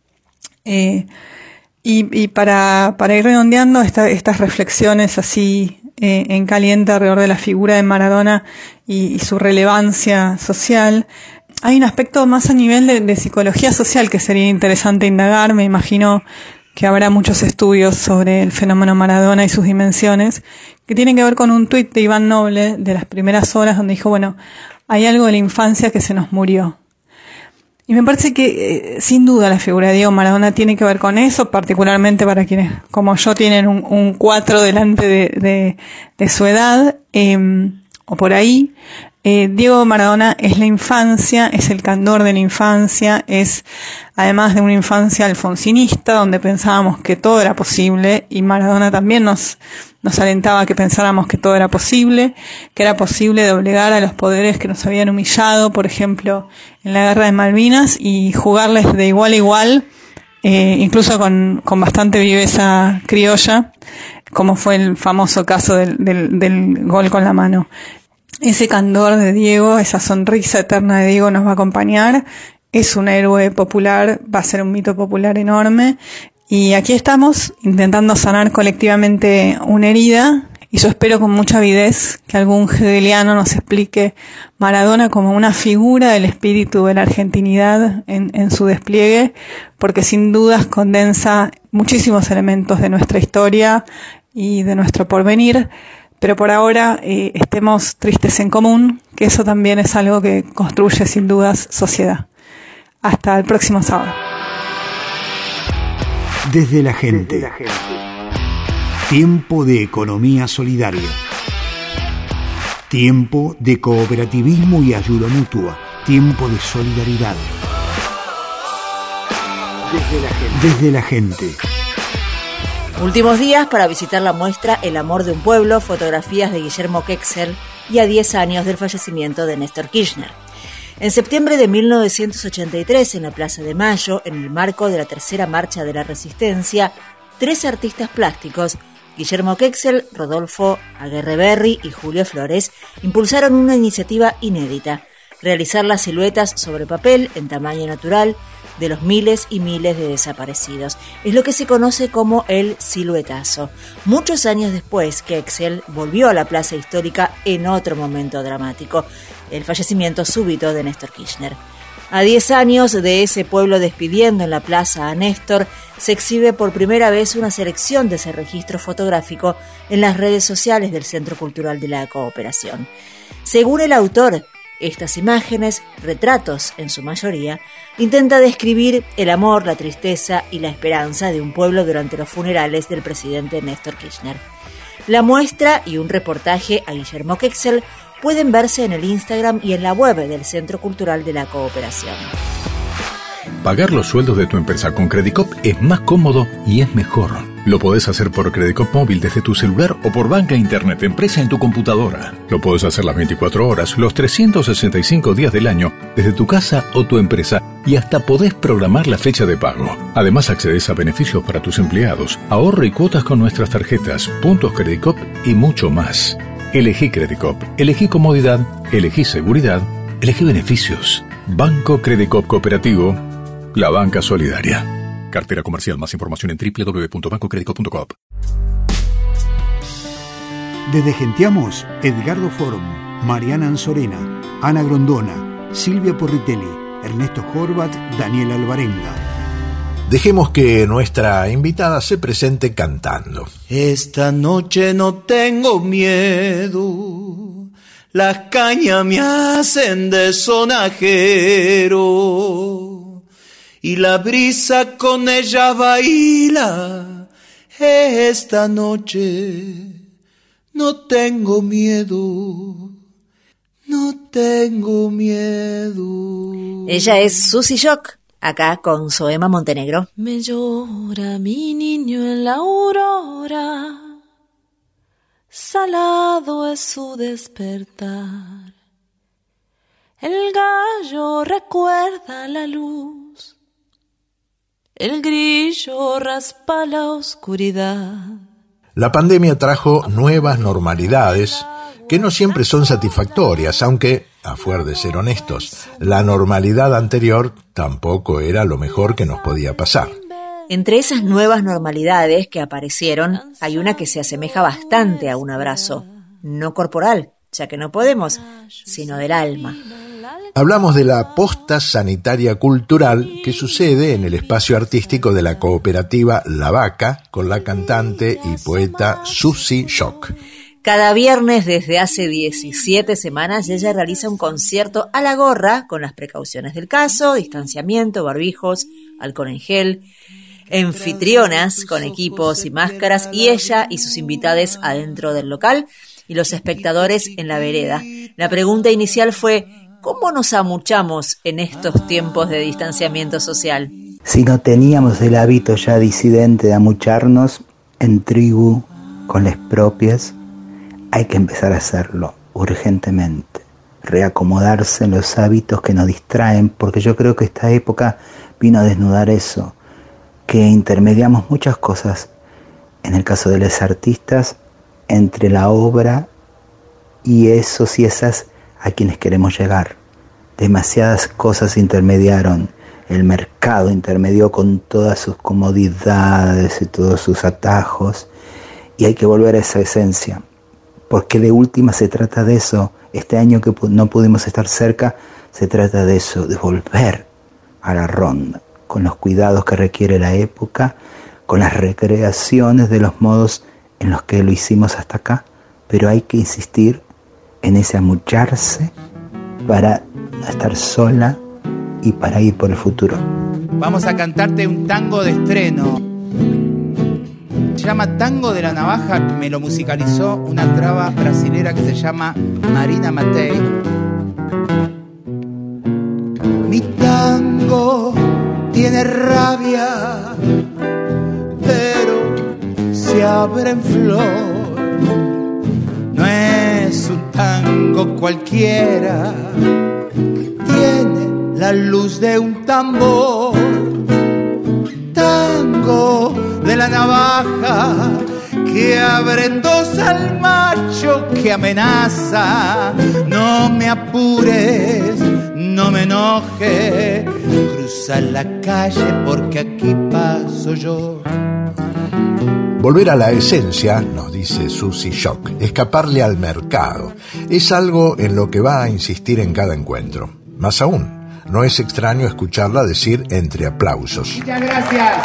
Speaker 8: y para ir redondeando estas reflexiones así en caliente alrededor de la figura de Maradona y su relevancia social, hay un aspecto más a nivel de psicología social que sería interesante indagar. Me imagino que habrá muchos estudios sobre el fenómeno Maradona y sus dimensiones, que tienen que ver con un tuit de Iván Noble de las primeras horas, donde dijo, bueno, hay algo de la infancia que se nos murió. Y me parece que sin duda la figura de Diego Maradona tiene que ver con eso, particularmente para quienes como yo tienen un 4 delante de su edad, o por ahí. Diego Maradona es la infancia, es el candor de la infancia, es además de una infancia alfonsinista donde pensábamos que todo era posible, y Maradona también nos alentaba a que pensáramos que todo era posible doblegar a los poderes que nos habían humillado, por ejemplo, en la guerra de Malvinas, y jugarles de igual a igual, incluso con bastante viveza criolla, como fue el famoso caso del gol con la mano. Ese candor de Diego, esa sonrisa eterna de Diego nos va a acompañar. Es un héroe popular, va a ser un mito popular enorme. Y aquí estamos intentando sanar colectivamente una herida. Y yo espero con mucha avidez que algún hegeliano nos explique Maradona como una figura del espíritu de la argentinidad en su despliegue, porque sin dudas condensa muchísimos elementos de nuestra historia y de nuestro porvenir. Pero por ahora estemos tristes en común, que eso también es algo que construye sin dudas sociedad. Hasta el próximo sábado.
Speaker 1: Desde la gente. Tiempo de economía solidaria. Tiempo de cooperativismo y ayuda mutua. Tiempo de solidaridad. Desde la gente.
Speaker 3: Últimos días para visitar la muestra El amor de un pueblo, fotografías de Guillermo Kexel y a 10 años del fallecimiento de Néstor Kirchner. En septiembre de 1983, en la Plaza de Mayo, en el marco de la tercera marcha de la Resistencia, 3 artistas plásticos, Guillermo Kexel, Rodolfo Aguerreberri y Julio Flores, impulsaron una iniciativa inédita: realizar las siluetas sobre papel en tamaño natural de los miles y miles de desaparecidos. Es lo que se conoce como el siluetazo. Muchos años después, Kexel volvió a la plaza histórica en otro momento dramático: el fallecimiento súbito de Néstor Kirchner. A 10 años de ese pueblo despidiendo en la plaza a Néstor, se exhibe por primera vez una selección de ese registro fotográfico en las redes sociales del Centro Cultural de la Cooperación. Según el autor, estas imágenes, retratos en su mayoría, intenta describir el amor, la tristeza y la esperanza de un pueblo durante los funerales del presidente Néstor Kirchner. La muestra y un reportaje a Guillermo Kexel pueden verse en el Instagram y en la web del Centro Cultural de la Cooperación.
Speaker 6: Pagar los sueldos de tu empresa con Credicop es más cómodo y es mejor. Lo podés hacer por Credicop móvil desde tu celular o por banca internet empresa en tu computadora. Lo podés hacer las 24 horas, los 365 días del año, desde tu casa o tu empresa, y hasta podés programar la fecha de pago. Además, accedes a beneficios para tus empleados, ahorro y cuotas con nuestras tarjetas, puntos Credicop y mucho más. Elegí Credicop, elegí comodidad, elegí seguridad, elegí beneficios. Banco Credicop Cooperativo, la banca solidaria. Cartera comercial. Más información en www.bancocredico.com.
Speaker 1: Desde Gentiamos, Edgardo Form, Mariana Ansorena, Ana Grondona, Silvia Porritelli, Ernesto Horvat, Daniel Alvarenga.
Speaker 2: Dejemos que nuestra invitada se presente cantando.
Speaker 7: Esta noche no tengo miedo, las cañas me hacen de sonajero y la brisa con ella baila. Esta noche no tengo miedo, no tengo miedo.
Speaker 3: Ella es Susy Shock, acá con Zoema Montenegro.
Speaker 9: Me llora mi niño en la aurora, salado es su despertar. El gallo recuerda la luz, el grillo raspa la oscuridad.
Speaker 2: La pandemia trajo nuevas normalidades que no siempre son satisfactorias, aunque, a fuer de ser honestos, la normalidad anterior tampoco era lo mejor que nos podía pasar.
Speaker 3: Entre esas nuevas normalidades que aparecieron, hay una que se asemeja bastante a un abrazo, no corporal, ya que no podemos, sino del alma.
Speaker 2: Hablamos de la posta sanitaria cultural que sucede en el espacio artístico de la cooperativa La Vaca con la cantante y poeta Susy Shock.
Speaker 3: Cada viernes desde hace 17 semanas ella realiza un concierto a la gorra con las precauciones del caso, distanciamiento, barbijos, alcohol en gel, anfitrionas con equipos y máscaras y ella y sus invitades adentro del local y los espectadores en la vereda. La pregunta inicial fue: ¿cómo nos amuchamos en estos tiempos de distanciamiento social?
Speaker 10: Si no teníamos el hábito ya disidente de amucharnos en tribu con las propias, hay que empezar a hacerlo urgentemente, reacomodarse en los hábitos que nos distraen, porque yo creo que esta época vino a desnudar eso, que intermediamos muchas cosas en el caso de los artistas, entre la obra y esos y esas a quienes queremos llegar. Demasiadas cosas intermediaron, el mercado intermedió con todas sus comodidades y todos sus atajos, y hay que volver a esa esencia, porque de última se trata de eso. Este año que no pudimos estar cerca, se trata de eso, de volver a la ronda, con los cuidados que requiere la época, con las recreaciones de los modos en los que lo hicimos hasta acá, pero hay que insistir en ese amucharse para no estar sola y para ir por el futuro.
Speaker 11: Vamos a cantarte un tango de estreno. Se llama Tango de la Navaja, me lo musicalizó una traba brasilera que se llama Marina Matei. Mi tango tiene rabia, pero se abre en flor. No es un tango cualquiera, tiene la luz de un tambor. Tango de la navaja que abre en dos al macho que amenaza. No me apures, no me enoje, cruza la calle porque aquí paso yo.
Speaker 2: Volver a la esencia, nos dice Susy Shock, escaparle al mercado, es algo en lo que va a insistir en cada encuentro. Más aún, no es extraño escucharla decir entre aplausos.
Speaker 11: Muchas gracias.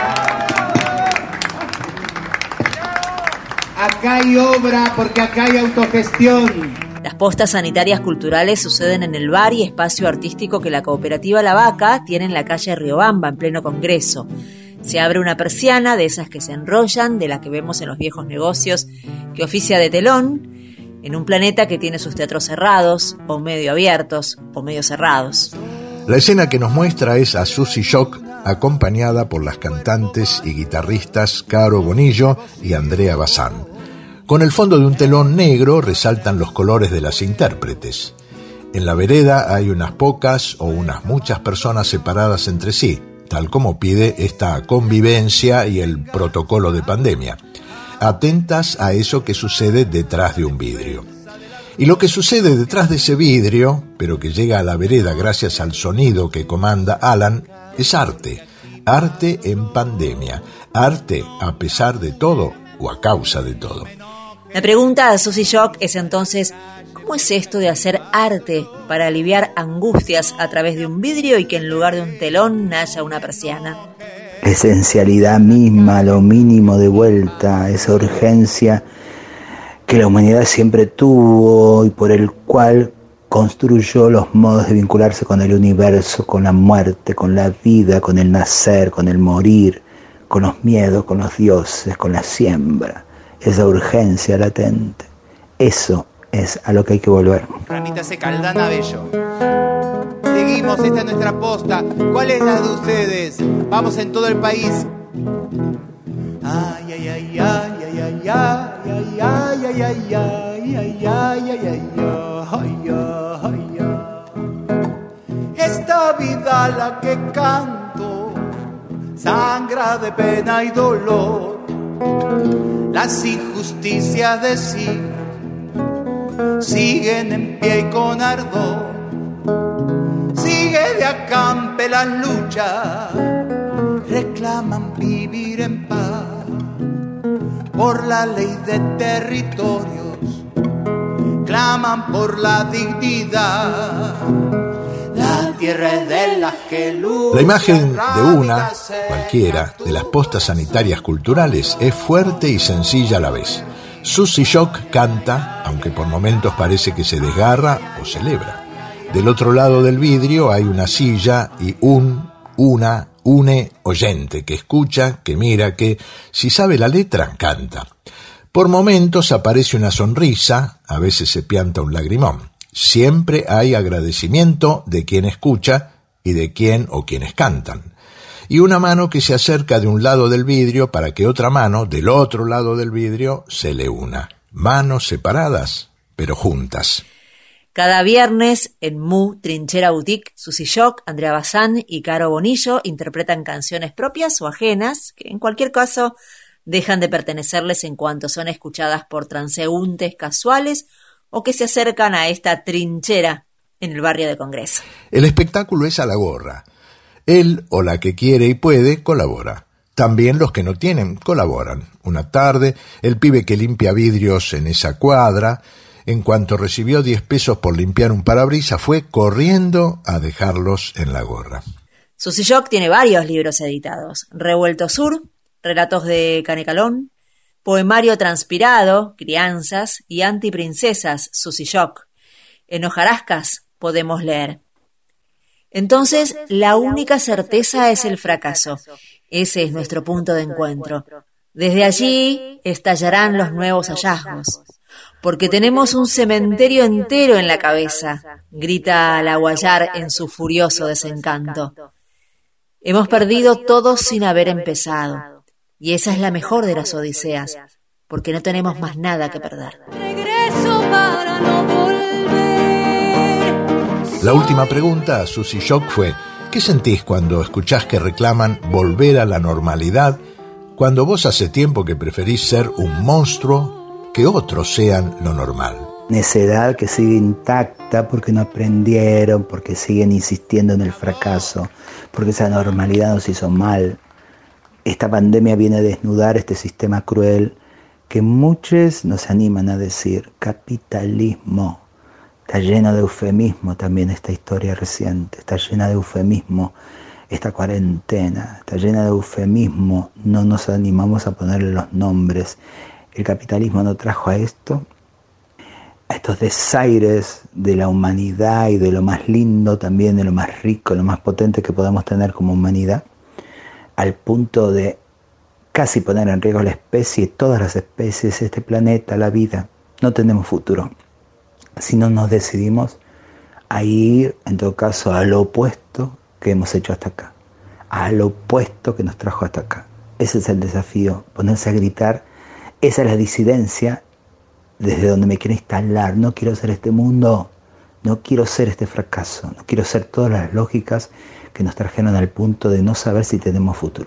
Speaker 11: Acá hay obra porque acá hay autogestión.
Speaker 3: Las postas sanitarias culturales suceden en el bar y espacio artístico que la cooperativa La Vaca tiene en la calle Riobamba, en pleno Congreso. Se abre una persiana de esas que se enrollan, de las que vemos en los viejos negocios, que oficia de telón, en un planeta que tiene sus teatros cerrados, o medio abiertos, o medio cerrados.
Speaker 2: La escena que nos muestra es a Susy Shock, acompañada por las cantantes y guitarristas Caro Bonillo y Andrea Bazán. Con el fondo de un telón negro resaltan los colores de las intérpretes. En la vereda hay unas pocas o unas muchas personas separadas entre sí, tal como pide esta convivencia y el protocolo de pandemia, atentas a eso que sucede detrás de un vidrio. Y lo que sucede detrás de ese vidrio, pero que llega a la vereda gracias al sonido que comanda Alan, es arte. Arte en pandemia. Arte a pesar de todo o a causa de todo.
Speaker 3: La pregunta a Susy Shock es entonces, ¿cómo es esto de hacer arte para aliviar angustias a través de un vidrio y que en lugar de un telón haya una persiana?
Speaker 10: La esencialidad misma, lo mínimo de vuelta, esa urgencia que la humanidad siempre tuvo y por el cual construyó los modos de vincularse con el universo, con la muerte, con la vida, con el nacer, con el morir, con los miedos, con los dioses, con la siembra, esa urgencia latente. Eso es a lo que hay que volver.
Speaker 11: Remítase Caldana Bello. Seguimos, esta es nuestra posta. ¿Cuál es la de ustedes? Vamos en todo el país. Ay, ay, ay, ay, ay, ay, ay, ay, ay, ay, ay, ay, ay, ay, ay, ay, ay. Esta vida la que canto sangra de pena y dolor. Las injusticias de sí siguen en pie y con ardor. Sigue de acampe la lucha, reclaman vivir en paz por la ley de territorios, claman por la dignidad. La tierra es de las que luchan.
Speaker 2: La imagen de una, cualquiera, de las postas sanitarias culturales es fuerte y sencilla a la vez. Susy Shock canta, aunque por momentos parece que se desgarra o celebra. Del otro lado del vidrio hay una silla y una oyente que escucha, que mira, que, si sabe la letra, canta. Por momentos aparece una sonrisa, a veces se pianta un lagrimón. Siempre hay agradecimiento de quien escucha y de quien o quienes cantan. Y una mano que se acerca de un lado del vidrio para que otra mano, del otro lado del vidrio, se le una. Manos separadas, pero juntas.
Speaker 3: Cada viernes en Mu Trinchera Boutique, Susy Shock, Andrea Bazán y Caro Bonillo interpretan canciones propias o ajenas, que en cualquier caso dejan de pertenecerles en cuanto son escuchadas por transeúntes casuales o que se acercan a esta trinchera en el barrio de Congreso.
Speaker 2: El espectáculo es a la gorra. Él o la que quiere y puede colabora. También los que no tienen colaboran. Una tarde, el pibe que limpia vidrios en esa cuadra, en cuanto recibió 10 pesos por limpiar un parabrisas, fue corriendo a dejarlos en la gorra.
Speaker 3: Susy Shock tiene varios libros editados. Revuelto Sur, Relatos de Canecalón, Poemario Transpirado, Crianzas y Antiprincesas, Susy Shock. En hojarascas podemos leer. Entonces, la única certeza es el fracaso. Ese es nuestro punto de encuentro. Desde allí estallarán los nuevos hallazgos. Porque tenemos un cementerio entero en la cabeza, grita la Guayar en su furioso desencanto. Hemos perdido todo sin haber empezado. Y esa es la mejor de las odiseas, porque no tenemos más nada que perder.
Speaker 9: Regreso para no volver.
Speaker 2: La última pregunta a Susy Shock fue: ¿qué sentís cuando escuchás que reclaman volver a la normalidad, cuando vos hace tiempo que preferís ser un monstruo que otros sean lo normal?
Speaker 10: Necedad que sigue intacta porque no aprendieron, porque siguen insistiendo en el fracaso, porque esa normalidad nos hizo mal. Esta pandemia viene a desnudar este sistema cruel que muchos nos animan a decir capitalismo. Está lleno de eufemismo también esta historia reciente, está llena de eufemismo esta cuarentena, está llena de eufemismo, no nos animamos a ponerle los nombres. El capitalismo no trajo a esto, a estos desaires de la humanidad y de lo más lindo también, de lo más rico, lo más potente que podamos tener como humanidad, al punto de casi poner en riesgo la especie, todas las especies, este planeta, la vida. No tenemos futuro si no nos decidimos a ir, en todo caso, a lo opuesto que hemos hecho hasta acá, a lo opuesto que nos trajo hasta acá. Ese es el desafío, ponerse a gritar. Esa es la disidencia desde donde me quiero instalar. No quiero ser este mundo, no quiero ser este fracaso, no quiero ser todas las lógicas que nos trajeron al punto de no saber si tenemos futuro.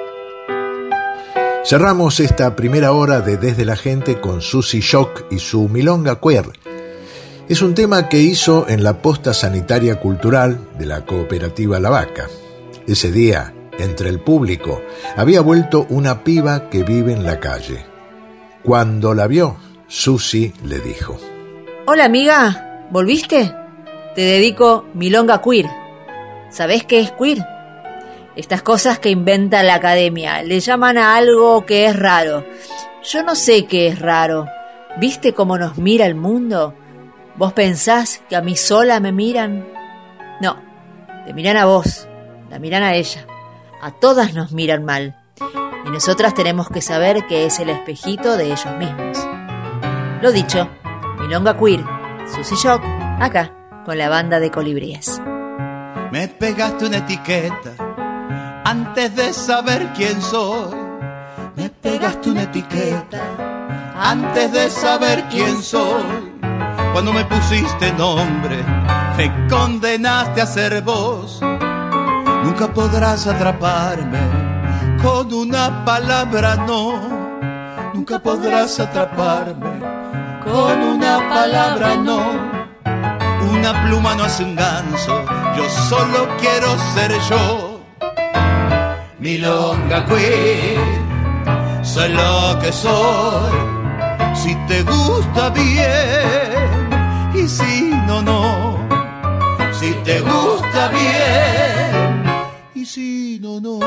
Speaker 2: Cerramos esta primera hora de Desde la Gente con Susy Shock y su Milonga Queer. Es un tema que hizo en la posta sanitaria cultural de la cooperativa La Vaca. Ese día, entre el público, había vuelto una piba que vive en la calle. Cuando la vio, Susy le dijo:
Speaker 3: Hola amiga, ¿volviste? Te dedico Milonga Queer. ¿Sabés qué es queer? Estas cosas que inventa la academia. Le llaman a algo que es raro. Yo no sé qué es raro. ¿Viste cómo nos mira el mundo? ¿Vos pensás que a mí sola me miran? No, te miran a vos, la miran a ella. A todas nos miran mal. Y nosotras tenemos que saber que es el espejito de ellos mismos. Lo dicho, Milonga Queer, Susy Shock, acá, con la banda de colibríes.
Speaker 11: Me pegaste una etiqueta antes de saber quién soy. Me pegaste una etiqueta antes de saber quién soy. Cuando me pusiste nombre, me condenaste a ser vos. Nunca podrás atraparme con una palabra, no. Nunca podrás atraparme con una palabra, no. Una pluma no hace un ganso, yo solo quiero ser yo. Milonga Queer, soy lo que soy. Si te gusta bien, y si no, no. Si te gusta bien, y si no, no.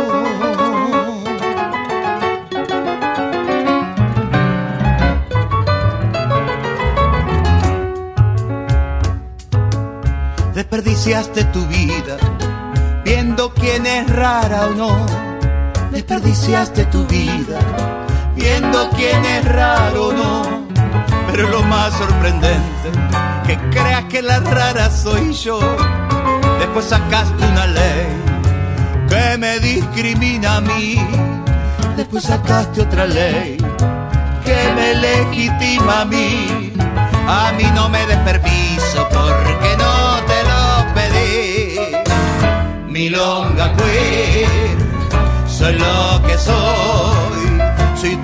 Speaker 11: Desperdiciaste tu vida viendo quién es rara o no. Desperdiciaste tu vida viendo quién es raro o no. Pero lo más sorprendente, que creas que la rara soy yo. Después sacaste una ley que me discrimina a mí. Después sacaste otra ley que me legitima a mí. A mí no me des permiso porque no te lo pedí. Milonga Queer, soy lo que soy. Si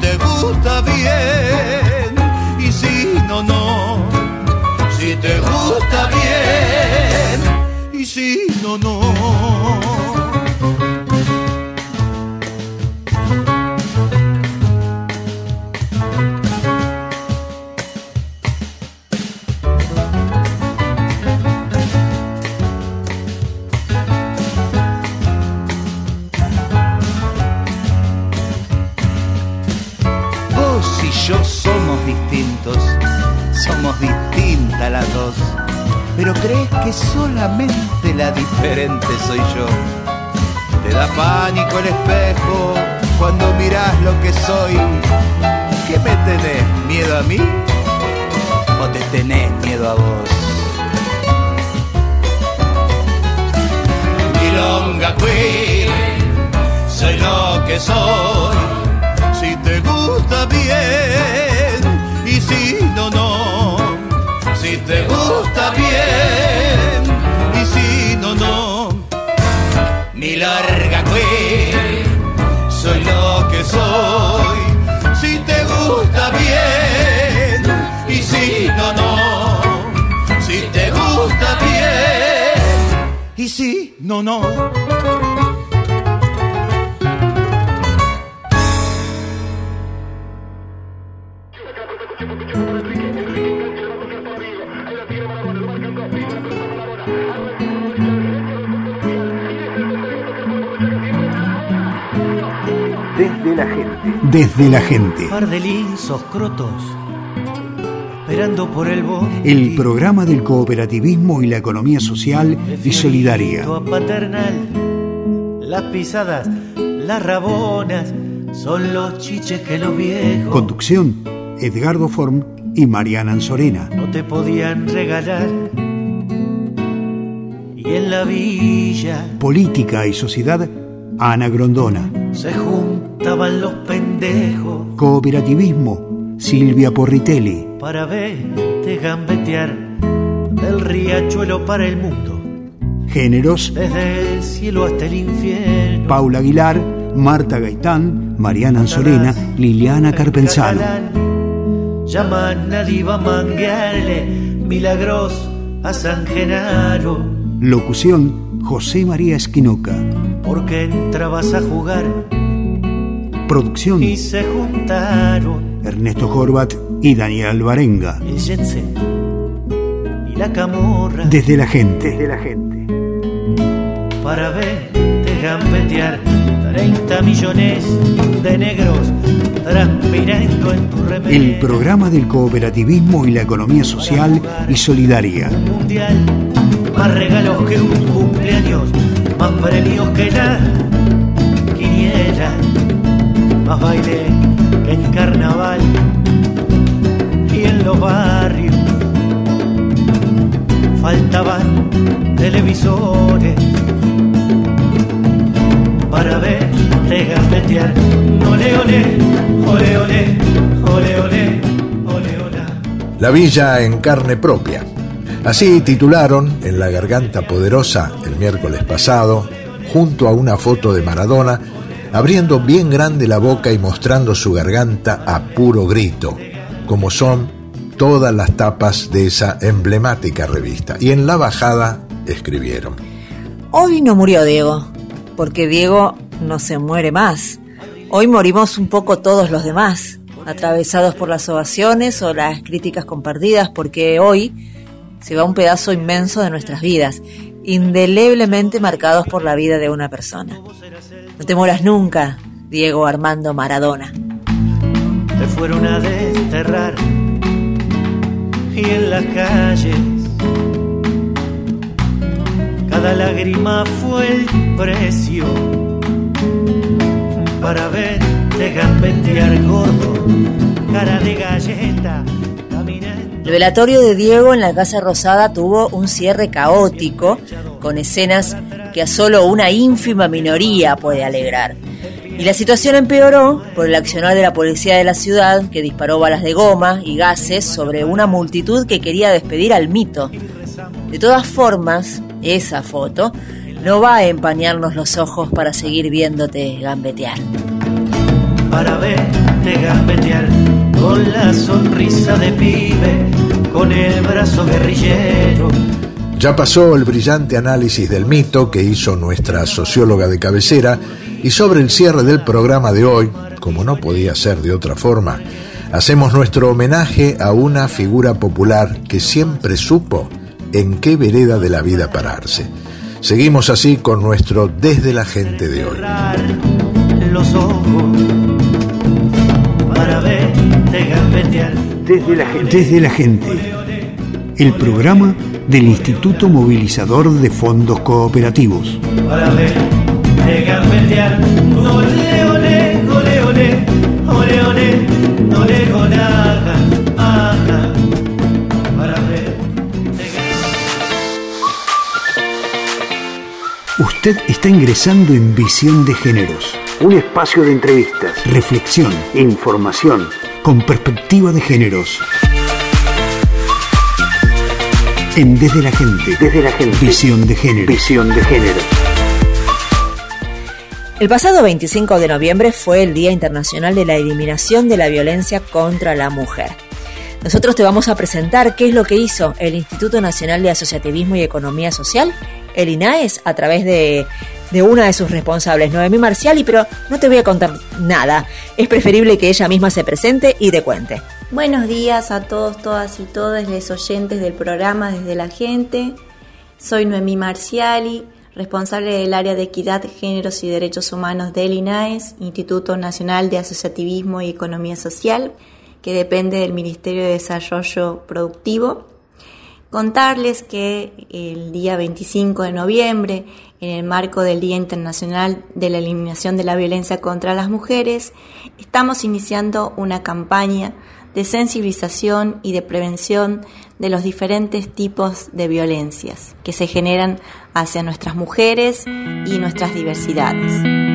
Speaker 11: no, no.
Speaker 12: Somos distintas las dos, pero crees que solamente la diferente soy yo. Te da pánico el espejo cuando mirás lo que soy. ¿Qué me tenés? ¿Miedo a mí? ¿O te tenés miedo a vos? Milonga Queen, soy lo que soy. Si te gusta bien, y si no, no. Si te gusta bien, y si no, no. Mi larga queen, soy lo que soy. Si te gusta bien, y si no, no. Si te gusta bien, y si no, no.
Speaker 1: Desde la gente. Desde la gente.
Speaker 7: Par de lisos crotos, esperando por el bondi.
Speaker 1: El programa del cooperativismo y la economía social y solidaria.
Speaker 7: Paternal, las pisadas, las rabonas, son los chiches que los viejos.
Speaker 1: Conducción, Edgardo Form y Mariana Ansorena.
Speaker 7: No te podían regalar. Y en la villa.
Speaker 1: Política y sociedad, Ana Grondona.
Speaker 7: Se juntaban los pendejos.
Speaker 1: Cooperativismo, Silvia Porritelli.
Speaker 7: Para verte gambetear del riachuelo para el mundo.
Speaker 1: Géneros,
Speaker 7: desde el cielo hasta el infierno.
Speaker 1: Paula Aguilar, Marta Gaitán, Mariana Ansorena, Liliana Carpenzano.
Speaker 7: Llaman a Diva a manguearle milagros a San Genaro.
Speaker 1: Locución, José María Esquinoca.
Speaker 7: Porque entrabas a jugar.
Speaker 1: Producción,
Speaker 7: y se juntaron
Speaker 1: Ernesto Horvat y Daniel Alvarenga.
Speaker 7: El jet set y la camorra.
Speaker 1: Desde la gente. Desde la gente.
Speaker 7: Para verte gambetear 30 millones de negros transpirando en tu remera.
Speaker 1: El programa del cooperativismo y la economía social y solidaria.
Speaker 7: Un mundial, más regalos que un cumpleaños, más premios que la quiniela, más baile que en carnaval y en los barrios. Faltaban televisores para verte gambetear. Ole, ole, ole, ole, ole, ole, ole, ole.
Speaker 2: La villa en carne propia. Así titularon en La Garganta Poderosa el miércoles pasado, junto a una foto de Maradona, abriendo bien grande la boca y mostrando su garganta a puro grito, como son todas las tapas de esa emblemática revista. Y en la bajada escribieron:
Speaker 3: hoy no murió Diego, porque Diego no se muere más. Hoy morimos un poco todos los demás, atravesados por las ovaciones o las críticas compartidas, porque hoy se va un pedazo inmenso de nuestras vidas, indeleblemente marcados por la vida de una persona. No te mueras nunca, Diego Armando Maradona.
Speaker 7: Te fueron a desterrar y en las calles cada lágrima fue el precio para verte gambetear gordo, cara de galleta.
Speaker 3: El velatorio de Diego en la Casa Rosada tuvo un cierre caótico, con escenas que a solo una ínfima minoría puede alegrar. Y la situación empeoró por el accionar de la policía de la ciudad, que disparó balas de goma y gases sobre una multitud que quería despedir al mito. De todas formas, esa foto no va a empañarnos los ojos para seguir viéndote gambetear.
Speaker 7: Para verte gambetear con la sonrisa de pibe, con el brazo guerrillero,
Speaker 2: Ya pasó el brillante análisis del mito que hizo nuestra socióloga de cabecera, y sobre el cierre del programa de hoy, como no podía ser de otra forma, hacemos nuestro homenaje a una figura popular que siempre supo en qué vereda de la vida pararse. Seguimos así con nuestro Desde la Gente de hoy.
Speaker 7: Los ojos para ver
Speaker 1: Desde la Gente. Desde la Gente. El programa del Instituto Movilizador de Fondos Cooperativos.
Speaker 7: Para ver, gambetear, ole, ole, ole, ole, ole, ole, ole, ole, ajá, para ver.
Speaker 1: Usted está ingresando en Visión de Géneros, un espacio de entrevistas, reflexión e información con perspectiva de géneros. En Desde la Gente. Desde la Gente. Visión de Género. Visión de Género.
Speaker 3: El pasado 25 de noviembre fue el Día Internacional de la Eliminación de la Violencia contra la Mujer. Nosotros te vamos a presentar qué es lo que hizo el Instituto Nacional de Asociativismo y Economía Social, el INAES, a través de una de sus responsables, Noemí Marciali, pero no te voy a contar nada. Es preferible que ella misma se presente y te cuente.
Speaker 13: Buenos días a todos, todas y todos los oyentes del programa Desde la Gente. Soy Noemí Marciali, responsable del área de Equidad, Géneros y Derechos Humanos del INAES, Instituto Nacional de Asociativismo y Economía Social, que depende del Ministerio de Desarrollo Productivo. Contarles que el día 25 de noviembre, en el marco del Día Internacional de la Eliminación de la Violencia contra las Mujeres, estamos iniciando una campaña de sensibilización y de prevención de los diferentes tipos de violencias que se generan hacia nuestras mujeres y nuestras diversidades.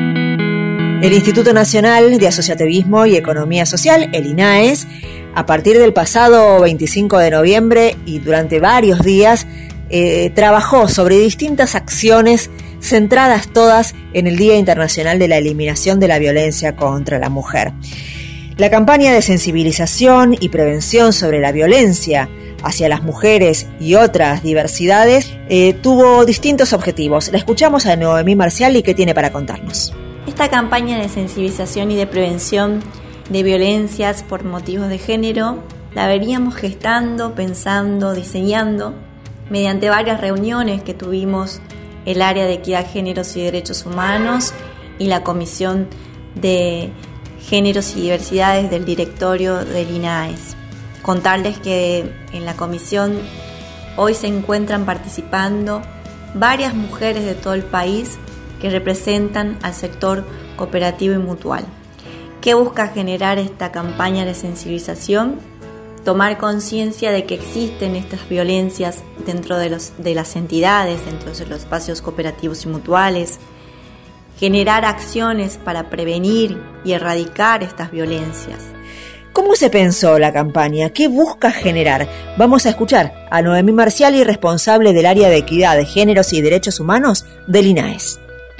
Speaker 3: El Instituto Nacional de Asociativismo y Economía Social, el INAES, a partir del pasado 25 de noviembre y durante varios días, trabajó sobre distintas acciones centradas todas en el Día Internacional de la Eliminación de la Violencia contra la Mujer. La campaña de sensibilización y prevención sobre la violencia hacia las mujeres y otras diversidades tuvo distintos objetivos. La escuchamos a Noemí Marciali, ¿qué tiene para contarnos?
Speaker 13: Esta campaña de sensibilización y de prevención de violencias por motivos de género la veníamos gestando, pensando, diseñando mediante varias reuniones que tuvimos el área de Equidad, Géneros y Derechos Humanos y la Comisión de Géneros y Diversidades del directorio del INAES. Contarles que en la comisión hoy se encuentran participando varias mujeres de todo el país que representan al sector cooperativo y mutual. ¿Qué busca generar esta campaña de sensibilización? Tomar conciencia de que existen estas violencias dentro de las entidades, dentro de los espacios cooperativos y mutuales, generar acciones para prevenir y erradicar estas violencias.
Speaker 3: ¿Cómo se pensó la campaña? ¿Qué busca generar? Vamos a escuchar a Noemí Marciali, responsable del área de Equidad, de Géneros y Derechos Humanos del INAES.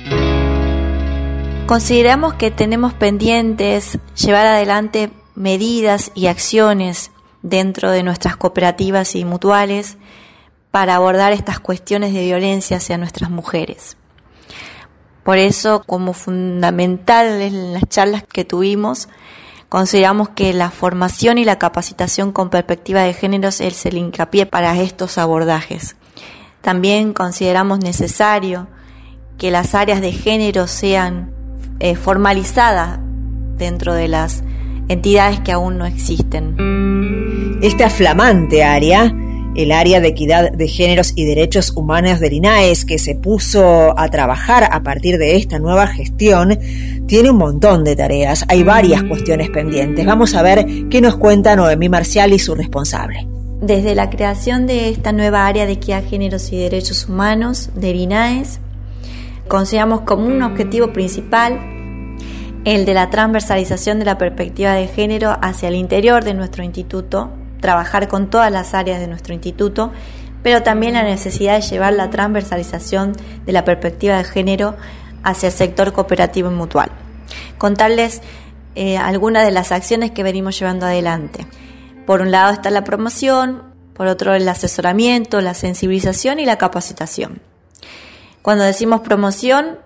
Speaker 13: Consideramos que tenemos pendientes llevar adelante medidas y acciones dentro de nuestras cooperativas y mutuales para abordar estas cuestiones de violencia hacia nuestras mujeres. Por eso, como fundamental en las charlas que tuvimos, consideramos que la formación y la capacitación con perspectiva de géneros es el hincapié para estos abordajes. También consideramos necesario que las áreas de género sean formalizadas dentro de las entidades que aún no existen.
Speaker 3: Esta flamante área, el área de Equidad de Géneros y Derechos Humanos del INAES, que se puso a trabajar a partir de esta nueva gestión, tiene un montón de tareas. Hay varias cuestiones pendientes. Vamos a ver qué nos cuenta Noemí Marciali, su responsable.
Speaker 13: Desde la creación de esta nueva área de Equidad, Géneros y Derechos Humanos del INAES, consideramos como un objetivo principal el de la transversalización de la perspectiva de género hacia el interior de nuestro instituto, trabajar con todas las áreas de nuestro instituto, pero también la necesidad de llevar la transversalización de la perspectiva de género hacia el sector cooperativo y mutual. Contarles algunas de las acciones que venimos llevando adelante. Por un lado está la promoción Por otro, el asesoramiento, la sensibilización y la capacitación. Cuando decimos promoción,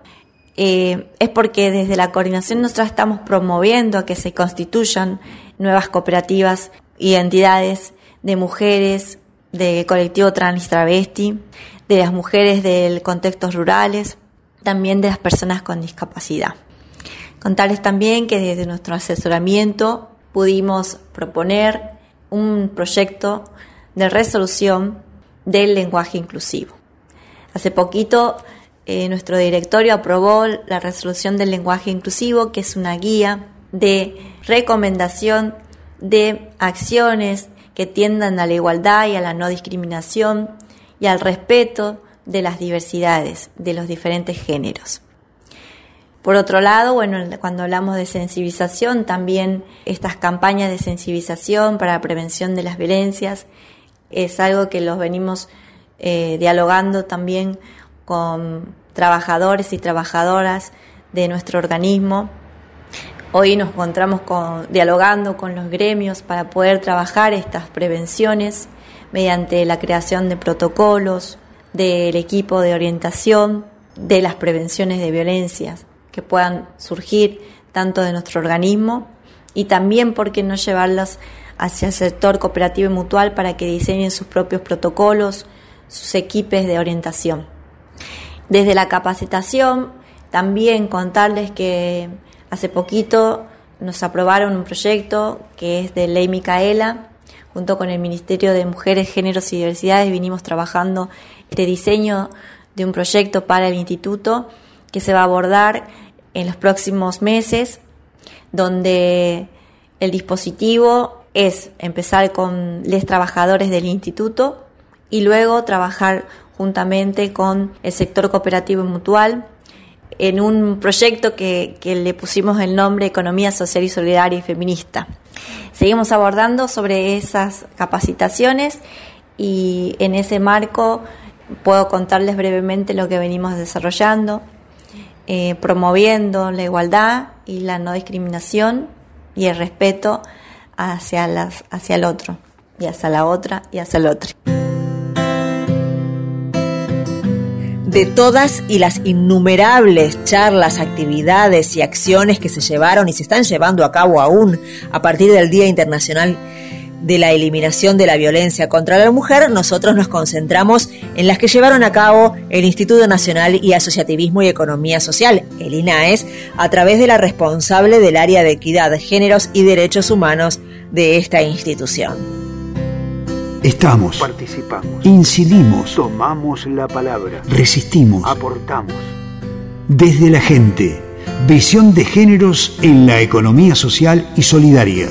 Speaker 13: es porque desde la coordinación nosotros estamos promoviendo a que se constituyan nuevas cooperativas y entidades de mujeres, de colectivo trans y travesti, de las mujeres de contextos rurales, también de las personas con discapacidad. Contarles también que desde nuestro asesoramiento pudimos proponer un proyecto de resolución del lenguaje inclusivo. Hace poquito nuestro directorio aprobó la resolución del lenguaje inclusivo, que es una guía de recomendación de acciones que tiendan a la igualdad y a la no discriminación y al respeto de las diversidades, de los diferentes géneros. Por otro lado, cuando hablamos de sensibilización, también estas campañas de sensibilización para la prevención de las violencias es algo que los venimos dialogando también con trabajadores y trabajadoras de nuestro organismo. Hoy nos encontramos dialogando con los gremios para poder trabajar estas prevenciones mediante la creación de protocolos, del equipo de orientación, de las prevenciones de violencias que puedan surgir tanto de nuestro organismo y también, ¿por qué no llevarlas hacia el sector cooperativo y mutual para que diseñen sus propios protocolos, sus equipos de orientación? Desde la capacitación, también contarles que hace poquito nos aprobaron un proyecto que es de Ley Micaela. Junto con el Ministerio de Mujeres, Géneros y Diversidades vinimos trabajando este diseño de un proyecto para el instituto que se va a abordar en los próximos meses, donde el dispositivo es empezar con los trabajadores del instituto y luego trabajar juntamente con el sector cooperativo y mutual en un proyecto que le pusimos el nombre Economía Social y Solidaria y Feminista. Seguimos abordando sobre esas capacitaciones y en ese marco puedo contarles brevemente lo que venimos desarrollando, promoviendo la igualdad y la no discriminación y el respeto hacia el otro, y hacia la otra y hacia el otro.
Speaker 3: De todas y las innumerables charlas, actividades y acciones que se llevaron y se están llevando a cabo aún a partir del Día Internacional de la Eliminación de la Violencia contra la Mujer, nosotros nos concentramos en las que llevaron a cabo el Instituto Nacional y Asociativismo y Economía Social, el INAES, a través de la responsable del área de Equidad, Géneros y Derechos Humanos de esta institución.
Speaker 1: Estamos,
Speaker 11: Participamos,
Speaker 1: incidimos,
Speaker 11: tomamos la palabra,
Speaker 1: resistimos,
Speaker 11: aportamos.
Speaker 1: Desde la gente, visión de géneros en la economía social y solidaria.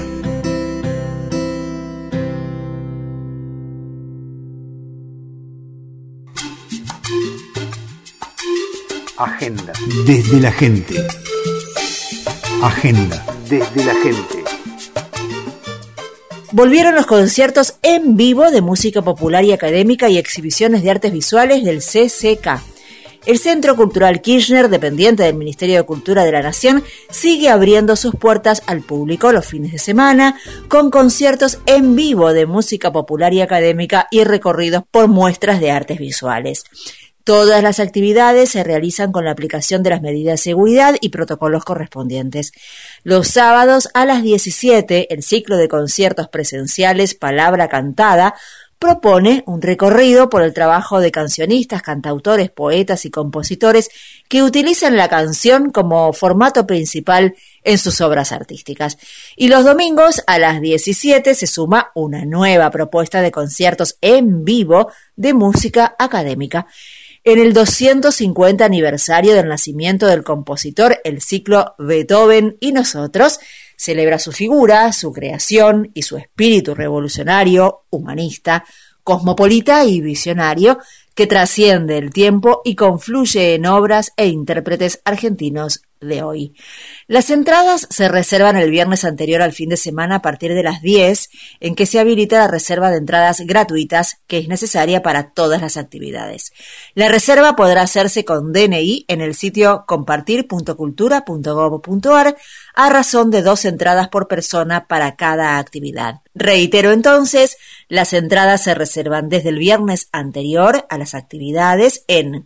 Speaker 11: Agenda.
Speaker 1: Desde la gente. Agenda.
Speaker 11: Desde la gente.
Speaker 3: Volvieron los conciertos en vivo de música popular y académica y exhibiciones de artes visuales del CCK. El Centro Cultural Kirchner, dependiente del Ministerio de Cultura de la Nación, sigue abriendo sus puertas al público los fines de semana con conciertos en vivo de música popular y académica y recorridos por muestras de artes visuales. Todas las actividades se realizan con la aplicación de las medidas de seguridad y protocolos correspondientes. Los sábados a las 17, el ciclo de conciertos presenciales Palabra Cantada propone un recorrido por el trabajo de cancionistas, cantautores, poetas y compositores que utilizan la canción como formato principal en sus obras artísticas. Y los domingos a las 17 se suma una nueva propuesta de conciertos en vivo de música académica. En el 250 aniversario del nacimiento del compositor, el ciclo Beethoven y nosotros celebra su figura, su creación y su espíritu revolucionario, humanista, cosmopolita y visionario que trasciende el tiempo y confluye en obras e intérpretes argentinos de hoy. Las entradas se reservan el viernes anterior al fin de semana a partir de las 10, en que se habilita la reserva de entradas gratuitas que es necesaria para todas las actividades. La reserva podrá hacerse con DNI en el sitio compartir.cultura.gov.ar a razón de 2 entradas por persona para cada actividad. Reitero entonces, Las entradas se reservan desde el viernes anterior a las actividades en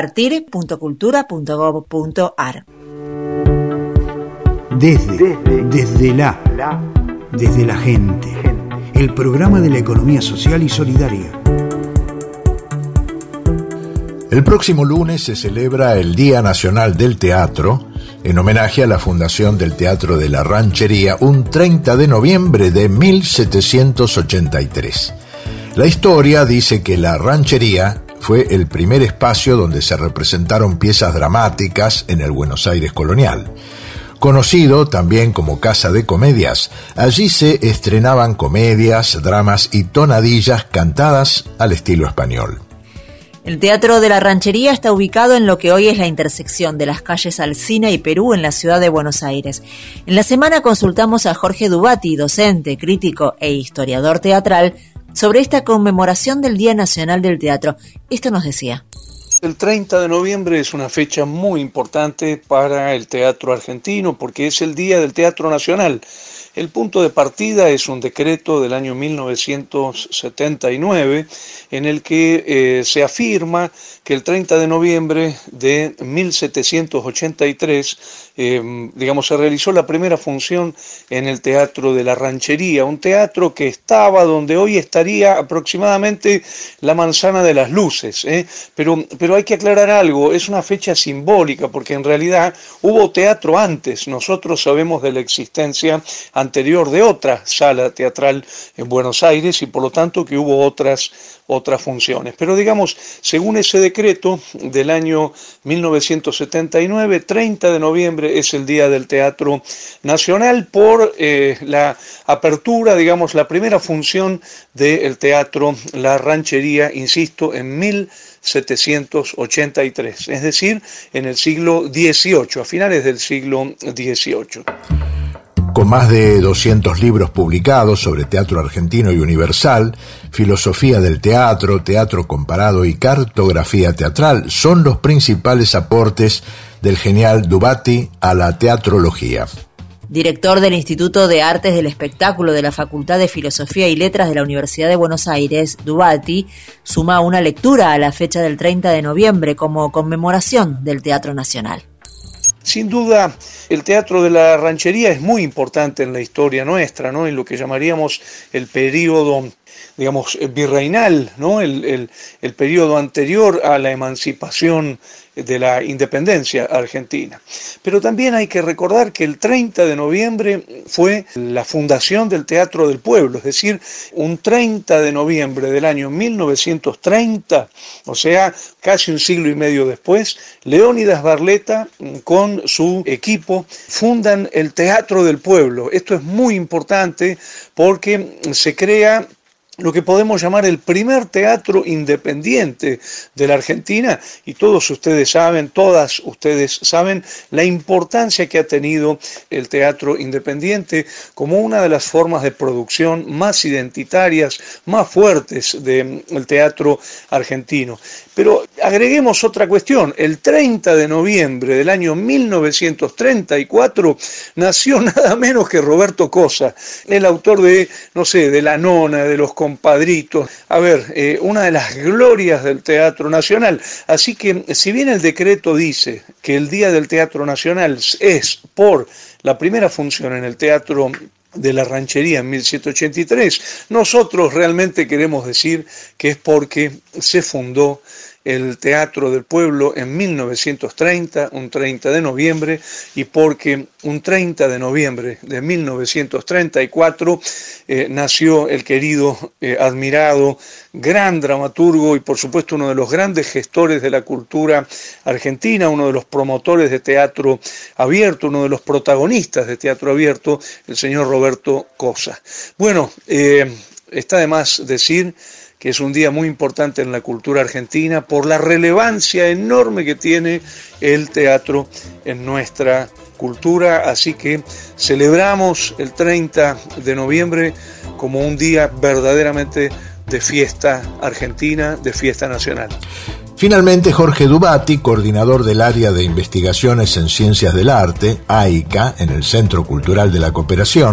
Speaker 3: compartir.cultura.gov.ar.
Speaker 1: Desde la gente, el programa de la economía social y solidaria.
Speaker 2: El próximo lunes se celebra el Día Nacional del Teatro, en homenaje a la fundación del Teatro de la Ranchería, un 30 de noviembre de 1783. La historia dice que la Ranchería fue el primer espacio donde se representaron piezas dramáticas en el Buenos Aires colonial. Conocido también como Casa de Comedias, allí se estrenaban comedias, dramas y tonadillas cantadas al estilo español.
Speaker 3: El Teatro de la Ranchería está ubicado en lo que hoy es la intersección de las calles Alsina y Perú en la ciudad de Buenos Aires. En la semana consultamos a Jorge Dubati, docente, crítico e historiador teatral, sobre esta conmemoración del Día Nacional del Teatro. Esto nos decía.
Speaker 14: El 30 de noviembre es una fecha muy importante para el teatro argentino porque es el Día del Teatro Nacional. El punto de partida es un decreto del año 1979 en el que se afirma que el 30 de noviembre de 1783 se realizó la primera función en el Teatro de la Ranchería, un teatro que estaba donde hoy estaría aproximadamente la Manzana de las Luces, pero hay que aclarar algo, es una fecha simbólica porque en realidad hubo teatro antes, nosotros sabemos de la existencia anterior de otra sala teatral en Buenos Aires y por lo tanto que hubo otras funciones. Pero digamos, según ese decreto del año 1979, 30 de noviembre es el Día del Teatro Nacional por la apertura, digamos, la primera función del Teatro La Ranchería, insisto, en 1783, es decir, en el siglo XVIII, a finales del siglo XVIII.
Speaker 2: Con más de 200 libros publicados sobre teatro argentino y universal, filosofía del teatro, teatro comparado y cartografía teatral son los principales aportes del genial Dubati a la teatrología.
Speaker 3: Director del Instituto de Artes del Espectáculo de la Facultad de Filosofía y Letras de la Universidad de Buenos Aires, Dubati suma una lectura a la fecha del 30 de noviembre como conmemoración del Teatro Nacional.
Speaker 14: Sin duda, el Teatro de la Ranchería es muy importante en la historia nuestra, ¿no? En lo que llamaríamos el periodo, digamos, virreinal, ¿no? El periodo anterior a la emancipación de la independencia argentina. Pero también hay que recordar que el 30 de noviembre fue la fundación del Teatro del Pueblo, es decir, un 30 de noviembre del año 1930, o sea, casi un siglo y medio después, Leónidas Barletta con su equipo fundan el Teatro del Pueblo. Esto es muy importante porque se crea lo que podemos llamar el primer teatro independiente de la Argentina, y todas ustedes saben la importancia que ha tenido el teatro independiente como una de las formas de producción más identitarias, más fuertes del teatro argentino. Pero agreguemos otra cuestión, el 30 de noviembre del año 1934 nació nada menos que Roberto Cosa, el autor de La Nona, de Los Compadritos, una de las glorias del Teatro Nacional. Así que, si bien el decreto dice que el Día del Teatro Nacional es por la primera función en el Teatro de la Ranchería en 1783, nosotros realmente queremos decir que es porque se fundó el Teatro del Pueblo en 1930, un 30 de noviembre, y porque un 30 de noviembre de 1934 nació el querido, admirado, gran dramaturgo y por supuesto uno de los grandes gestores de la cultura argentina, uno de los promotores de teatro abierto, uno de los protagonistas de teatro abierto, el señor Roberto Cosa. Bueno, está de más decir que es un día muy importante en la cultura argentina por la relevancia enorme que tiene el teatro en nuestra cultura, así que celebramos el 30 de noviembre como un día verdaderamente de fiesta argentina, de fiesta nacional.
Speaker 2: Finalmente, Jorge Dubati, coordinador del Área de Investigaciones en Ciencias del Arte, AICA, en el Centro Cultural de la Cooperación,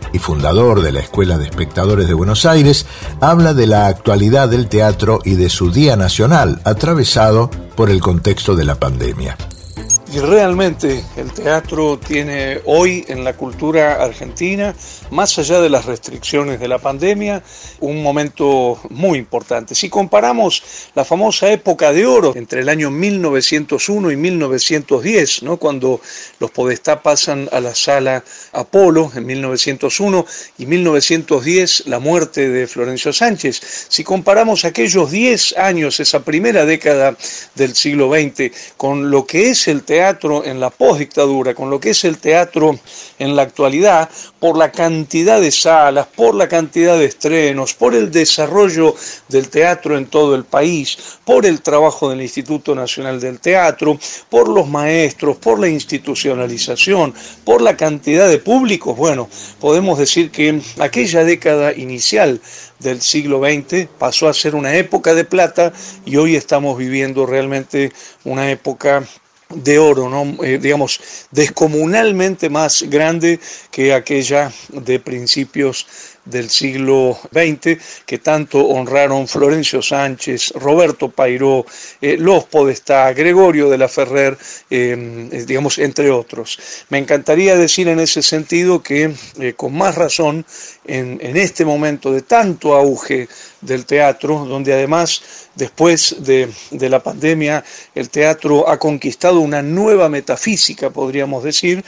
Speaker 2: y fundador de la Escuela de Espectadores de Buenos Aires, habla de la actualidad del teatro y de su Día Nacional, atravesado por el contexto de la pandemia.
Speaker 14: Y realmente el teatro tiene hoy en la cultura argentina, más allá de las restricciones de la pandemia, un momento muy importante. Si comparamos la famosa época de oro entre el año 1901 y 1910, ¿no? Cuando los Podestá pasan a la Sala Apolo en 1901 y 1910 la muerte de Florencio Sánchez, si comparamos aquellos 10 años, esa primera década del siglo XX, con lo que es el teatro en la postdictadura, con lo que es el teatro en la actualidad, por la cantidad de salas, por la cantidad de estrenos, por el desarrollo del teatro en todo el país, por el trabajo del Instituto Nacional del Teatro, por los maestros, por la institucionalización, por la cantidad de públicos, bueno, podemos decir que aquella década inicial del siglo XX pasó a ser una época de plata y hoy estamos viviendo realmente una época de oro, ¿no? Digamos, descomunalmente más grande que aquella de principios del siglo XX, que tanto honraron Florencio Sánchez, Roberto Pairó, los Podestá, Gregorio de la Ferrer, digamos, entre otros. Me encantaría decir en ese sentido que con más razón en este momento de tanto auge del teatro, donde además después de la pandemia el teatro ha conquistado una nueva metafísica, podríamos decir,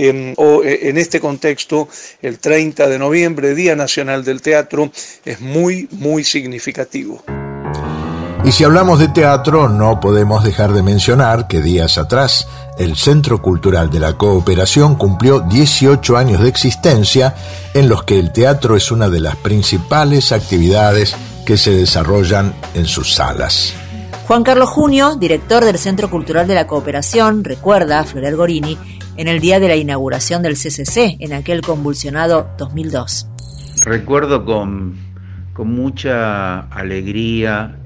Speaker 14: en este contexto el 30 de noviembre, Día Nacional del Teatro, es muy, muy significativo.
Speaker 2: Y si hablamos de teatro, no podemos dejar de mencionar que días atrás el Centro Cultural de la Cooperación cumplió 18 años de existencia, en los que el teatro es una de las principales actividades que se desarrollan en sus salas.
Speaker 3: Juan Carlos Junio, director del Centro Cultural de la Cooperación, recuerda a Floreal Gorini en el día de la inauguración del CCC, en aquel convulsionado 2002.
Speaker 15: Recuerdo con mucha alegría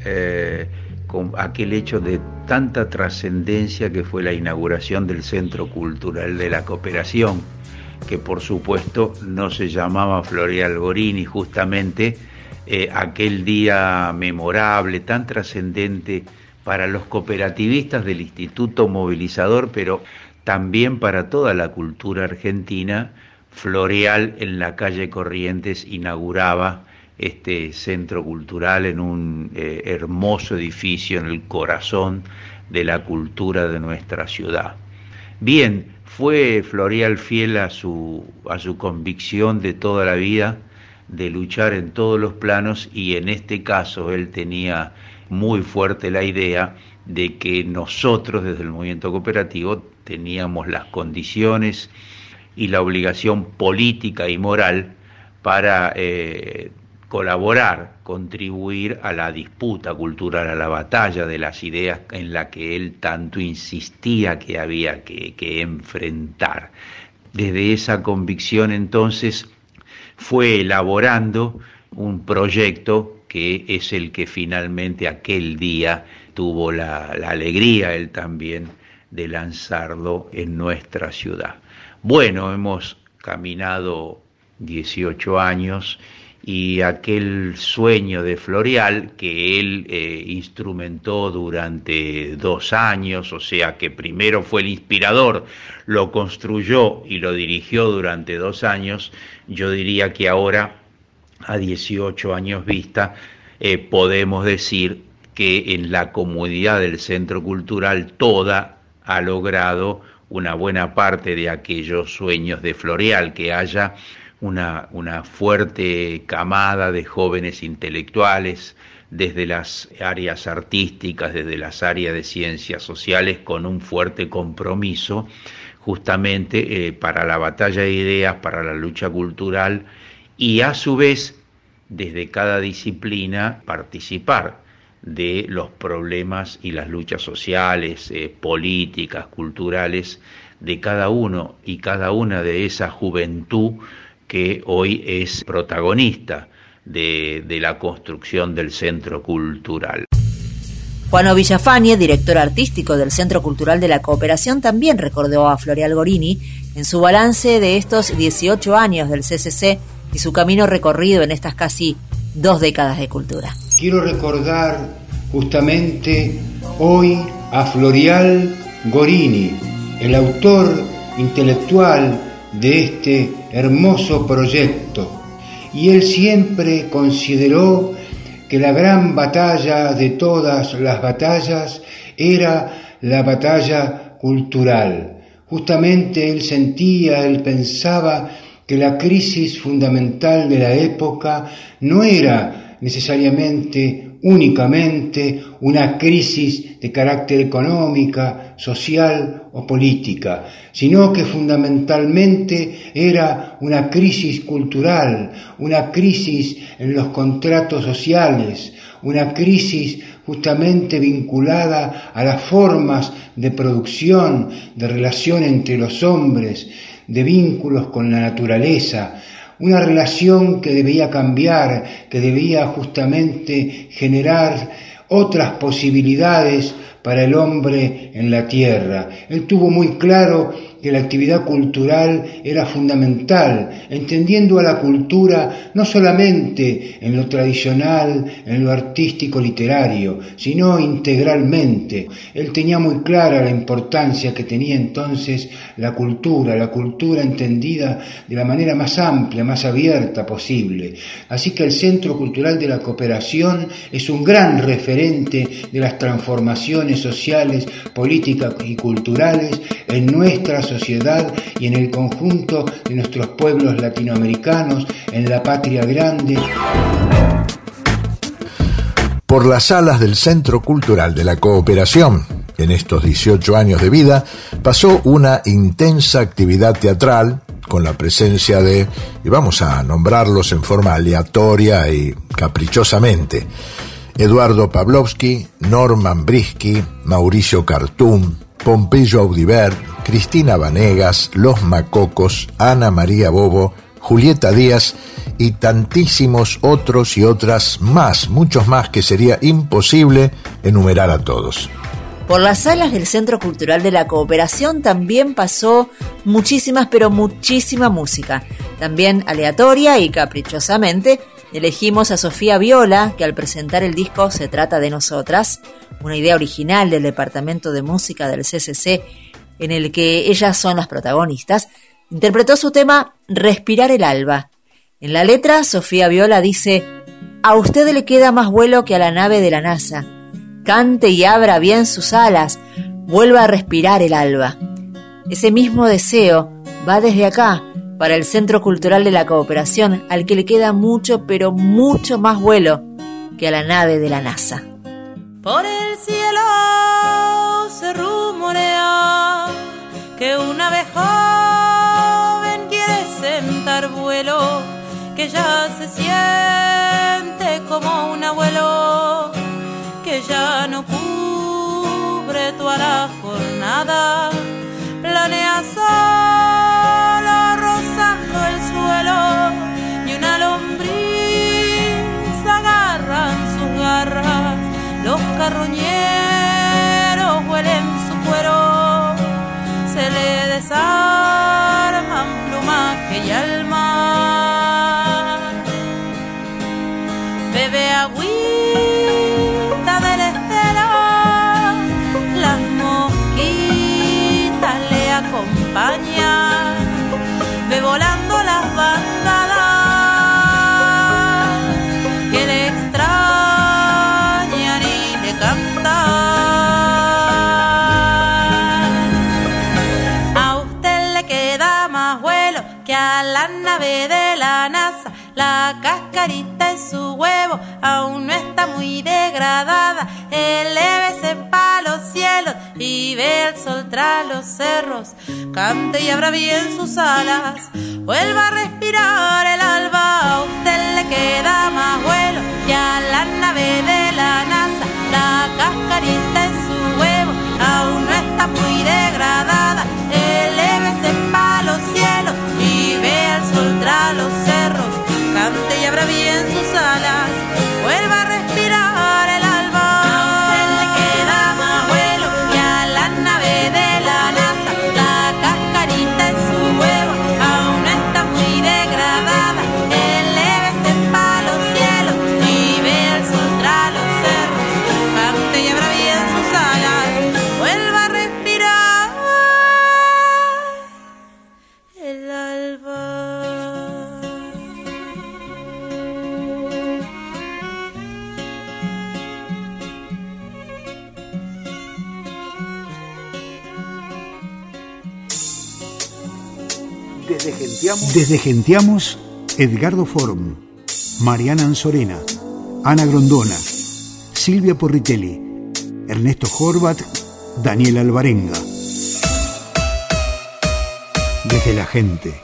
Speaker 15: con aquel hecho de tanta trascendencia que fue la inauguración del Centro Cultural de la Cooperación, que por supuesto no se llamaba Floreal Gorini, justamente aquel día memorable, tan trascendente para los cooperativistas del Instituto Movilizador, pero también para toda la cultura argentina. Floreal en la calle Corrientes inauguraba este centro cultural en un hermoso edificio en el corazón de la cultura de nuestra ciudad. Bien, fue Floreal fiel a su convicción de toda la vida de luchar en todos los planos, y en este caso él tenía muy fuerte la idea de que nosotros desde el movimiento cooperativo teníamos las condiciones y la obligación política y moral para colaborar, contribuir a la disputa cultural, a la batalla de las ideas en la que él tanto insistía que había que enfrentar. Desde esa convicción entonces fue elaborando un proyecto que es el que finalmente aquel día tuvo la alegría él también de lanzarlo en nuestra ciudad. Bueno, hemos caminado 18 años y aquel sueño de Floreal que él instrumentó durante 2 años, o sea que primero fue el inspirador, lo construyó y lo dirigió durante 2 años, yo diría que ahora, a 18 años vista, podemos decir que en la comunidad del Centro Cultural toda ha logrado una buena parte de aquellos sueños de Floreal, que haya una fuerte camada de jóvenes intelectuales desde las áreas artísticas, desde las áreas de ciencias sociales, con un fuerte compromiso justamente para la batalla de ideas, para la lucha cultural, y a su vez desde cada disciplina participar de los problemas y las luchas sociales, políticas, culturales de cada uno y cada una de esa juventud que hoy es protagonista de la construcción del Centro Cultural.
Speaker 3: Juano Villafañe, director artístico del Centro Cultural de la Cooperación, también recordó a Floreal Gorini en su balance de estos 18 años del CCC y su camino recorrido en estas casi 2 décadas de cultura.
Speaker 16: Quiero recordar justamente hoy a Floreal Gorini, el autor intelectual de este hermoso proyecto, y él siempre consideró que la gran batalla de todas las batallas era la batalla cultural. Justamente él sentía, él pensaba que la crisis fundamental de la época no era necesariamente, únicamente, una crisis de carácter económica, social o política, sino que fundamentalmente era una crisis cultural, una crisis en los contratos sociales, una crisis justamente vinculada a las formas de producción, de relación entre los hombres, de vínculos con la naturaleza, una relación que debía cambiar, que debía justamente generar otras posibilidades para el hombre en la tierra. Él tuvo muy claro que la actividad cultural era fundamental, entendiendo a la cultura no solamente en lo tradicional, en lo artístico literario, sino integralmente. Él tenía muy clara la importancia que tenía entonces la cultura entendida de la manera más amplia, más abierta posible. Así que el Centro Cultural de la Cooperación es un gran referente de las transformaciones sociales, políticas y culturales en nuestra sociedad y en el conjunto de nuestros pueblos latinoamericanos, en la patria grande.
Speaker 2: Por las salas del Centro Cultural de la Cooperación, en estos 18 años de vida, pasó una intensa actividad teatral con la presencia de, y vamos a nombrarlos en forma aleatoria y caprichosamente, Eduardo Pavlovsky, Norman Brisky, Mauricio Cartún, Pompeyo Audibert, Cristina Vanegas, Los Macocos, Ana María Bobo, Julieta Díaz y tantísimos otros y otras más, muchos más que sería imposible enumerar a todos.
Speaker 3: Por las salas del Centro Cultural de la Cooperación también pasó muchísima música, también aleatoria y caprichosamente. Elegimos a Sofía Viola, que al presentar el disco Se trata de nosotras, una idea original del Departamento de Música del CCC, en el que ellas son las protagonistas, interpretó su tema Respirar el alba. En la letra, Sofía Viola dice: a usted le queda más vuelo que a la nave de la NASA. Cante y abra bien sus alas, vuelva a respirar el alba. Ese mismo deseo va desde acá, para el Centro Cultural de la Cooperación, al que le queda mucho, pero mucho más vuelo que a la nave de la NASA.
Speaker 9: Por el cielo se rumorea que una vez joven quiere sentar vuelo, que ya se siente como un abuelo, que ya no cubre toda la jornada, planea solo rozando el suelo, y una lombriz agarra en sus garras, los carroñeros huelen su cuero, se le desarman plumaje y alma, bebe agüita del estero, las mosquitas le acompañan, ve volando las bandadas que le extrañan y le cantan. A usted le queda más vuelo que a la nave de la NASA, la cascarita en su huevo aún no está muy degradada, elévese pa' los cielos y ve el sol tras los cerros, cante y abra bien sus alas, vuelva a respirar el alba. A usted le queda más vuelo que a la nave de la NASA, la cascarita en su huevo aún no está muy degradada, elévese pa' los cielos y ve el sol tras los cerros, cante y abra bien sus alas, vuelva a respirar el alba. A usted le
Speaker 1: Desde Gentiamos, Edgardo Forum, Mariana Ansorena, Ana Grondona, Silvia Porritelli, Ernesto Horvat, Daniel Alvarenga. Desde la gente.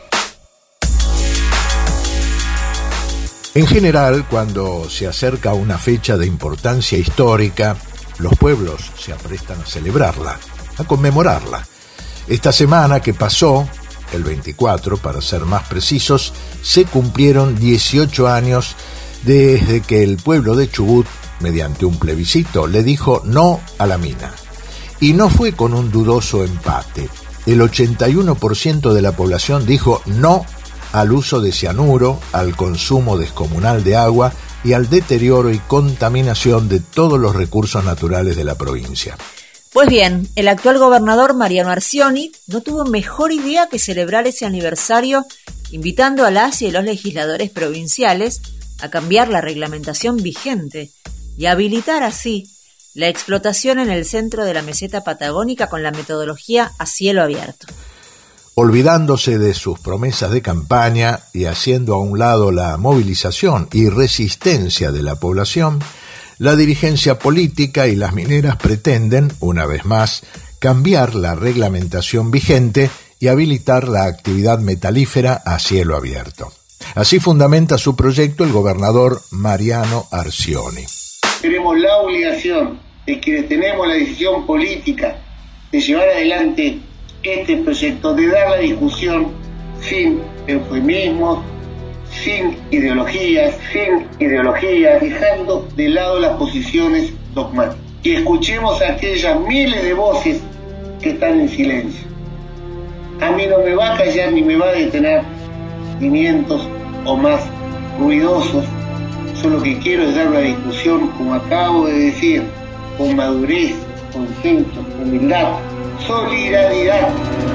Speaker 2: En general, cuando se acerca una fecha de importancia histórica, los pueblos se aprestan a celebrarla, a conmemorarla. Esta semana que pasó, el 24 para ser más precisos, se cumplieron 18 años desde que el pueblo de Chubut, mediante un plebiscito, le dijo no a la mina. Y no fue con un dudoso empate. El 81% de la población dijo no al uso de cianuro, al consumo descomunal de agua y al deterioro y contaminación de todos los recursos naturales de la provincia.
Speaker 3: Pues bien, el actual gobernador Mariano Arcioni no tuvo mejor idea que celebrar ese aniversario invitando a las y los legisladores provinciales a cambiar la reglamentación vigente y habilitar así la explotación en el centro de la meseta patagónica con la metodología a cielo abierto.
Speaker 2: Olvidándose de sus promesas de campaña y haciendo a un lado la movilización y resistencia de la población, la dirigencia política y las mineras pretenden, una vez más, cambiar la reglamentación vigente y habilitar la actividad metalífera a cielo abierto. Así fundamenta su proyecto el gobernador Mariano Arcioni.
Speaker 17: Tenemos la obligación de quienes tenemos la decisión política de llevar adelante este proyecto, de dar la discusión sin eufemismos, sin ideologías, dejando de lado las posiciones dogmáticas. Y escuchemos a aquellas miles de voces que están en silencio. A mí no me va a callar ni me va a detener 500 o más ruidosos. Yo lo que quiero es dar la discusión, como acabo de decir, con madurez, consenso, humildad, solidaridad.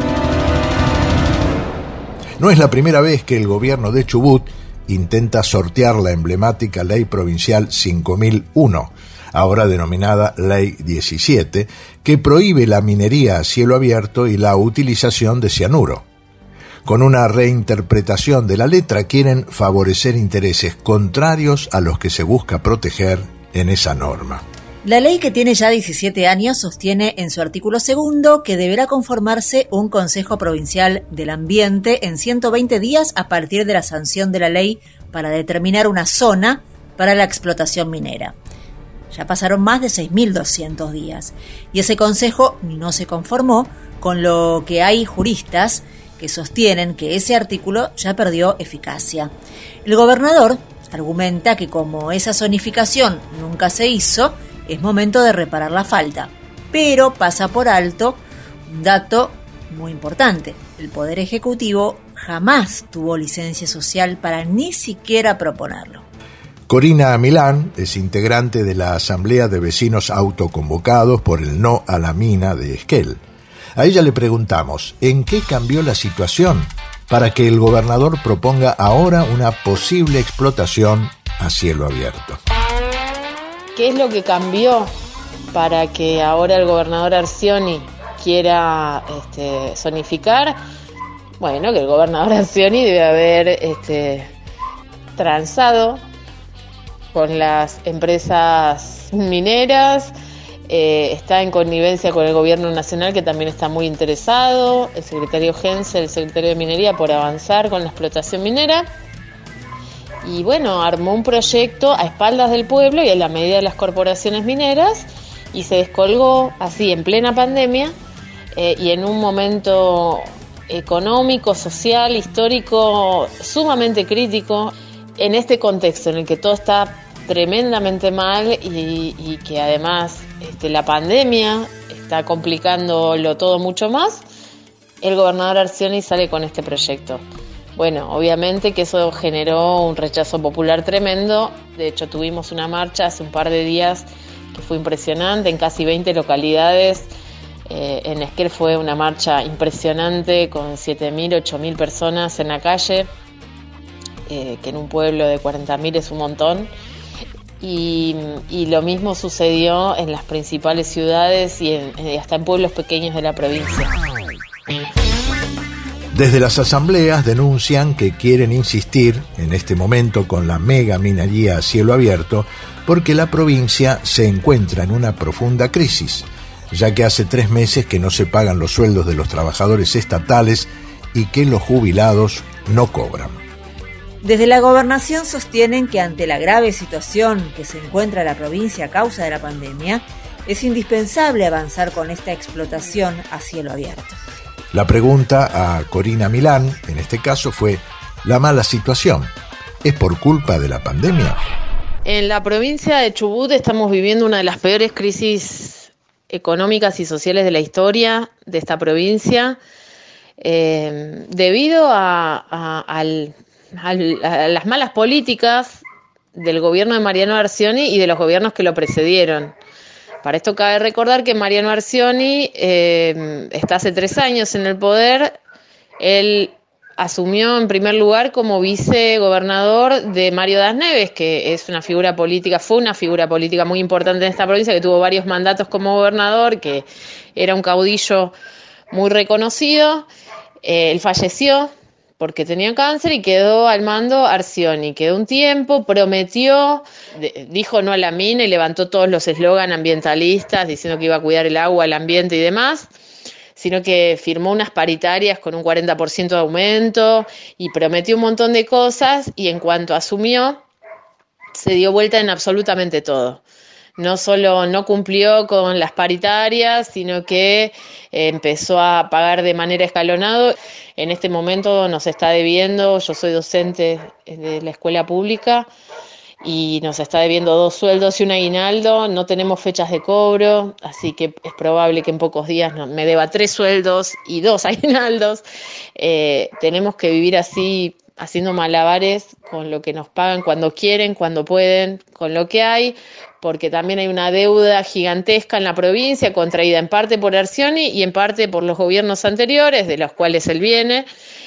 Speaker 2: No es la primera vez que el gobierno de Chubut intenta sortear la emblemática Ley Provincial 5001, ahora denominada Ley 17, que prohíbe la minería a cielo abierto y la utilización de cianuro. Con una reinterpretación de la letra quieren favorecer intereses contrarios a los que se busca proteger en esa norma.
Speaker 3: La ley, que tiene ya 17 años, sostiene en su artículo 2 que deberá conformarse un Consejo Provincial del Ambiente en 120 días a partir de la sanción de la ley para determinar una zona para la explotación minera. Ya pasaron más de 6.200 días y ese consejo no se conformó, con lo que hay juristas que sostienen que ese artículo ya perdió eficacia. El gobernador argumenta que como esa zonificación nunca se hizo, es momento de reparar la falta, pero pasa por alto un dato muy importante. El Poder Ejecutivo jamás tuvo licencia social para ni siquiera proponerlo.
Speaker 2: Corina Milán es integrante de la Asamblea de Vecinos autoconvocados por el no a la mina de Esquel. A ella le preguntamos en qué cambió la situación para que el gobernador proponga ahora una posible explotación a cielo abierto.
Speaker 18: ¿Qué es lo que cambió para que ahora el gobernador Arcioni quiera zonificar? Bueno, que el gobernador Arcioni debe haber transado con las empresas mineras, está en connivencia con el gobierno nacional, que también está muy interesado, el secretario Hensel, el secretario de Minería, por avanzar con la explotación minera. Y bueno, armó un proyecto a espaldas del pueblo y a la medida de las corporaciones mineras, y se descolgó así en plena pandemia y en un momento económico, social, histórico sumamente crítico, en este contexto en el que todo está tremendamente mal y que además la pandemia está complicándolo todo mucho más. El gobernador Arcioni sale con este proyecto. Bueno, obviamente que eso generó un rechazo popular tremendo. De hecho, tuvimos una marcha hace un par de días que fue impresionante en casi 20 localidades. En Esquel fue una marcha impresionante con 7.000, 8.000 personas en la calle, que en un pueblo de 40.000 es un montón. Y lo mismo sucedió en las principales ciudades y hasta en pueblos pequeños de la provincia.
Speaker 2: Desde las asambleas denuncian que quieren insistir en este momento con la mega minería a cielo abierto porque la provincia se encuentra en una profunda crisis, ya que hace 3 meses que no se pagan los sueldos de los trabajadores estatales y que los jubilados no cobran.
Speaker 3: Desde la gobernación sostienen que ante la grave situación que se encuentra la provincia a causa de la pandemia, es indispensable avanzar con esta explotación a cielo abierto.
Speaker 2: La pregunta a Corina Milán, en este caso, fue: ¿la mala situación es por culpa de la pandemia?
Speaker 18: En la provincia de Chubut estamos viviendo una de las peores crisis económicas y sociales de la historia de esta provincia, debido a las malas políticas del gobierno de Mariano Arcioni y de los gobiernos que lo precedieron. Para esto cabe recordar que Mariano Arcioni está hace 3 años en el poder. Él asumió en primer lugar como vicegobernador de Mario Das Neves, que fue una figura política muy importante en esta provincia, que tuvo varios mandatos como gobernador, que era un caudillo muy reconocido. Él falleció porque tenía cáncer y quedó al mando Arcioni. Quedó un tiempo, prometió, dijo no a la mina y levantó todos los eslóganes ambientalistas diciendo que iba a cuidar el agua, el ambiente y demás, sino que firmó unas paritarias con un 40% de aumento y prometió un montón de cosas, y en cuanto asumió se dio vuelta en absolutamente todo. No solo no cumplió con las paritarias, sino que empezó a pagar de manera escalonada. En este momento nos está debiendo, yo soy docente de la escuela pública, y nos está debiendo 2 sueldos y un aguinaldo. No tenemos fechas de cobro, así que es probable que en pocos días me deba 3 sueldos y 2 aguinaldos. Tenemos que vivir así, haciendo malabares con lo que nos pagan cuando quieren, cuando pueden, con lo que hay, porque también hay una deuda gigantesca en la provincia, contraída en parte por Arcioni y en parte por los gobiernos anteriores, de los cuales él viene.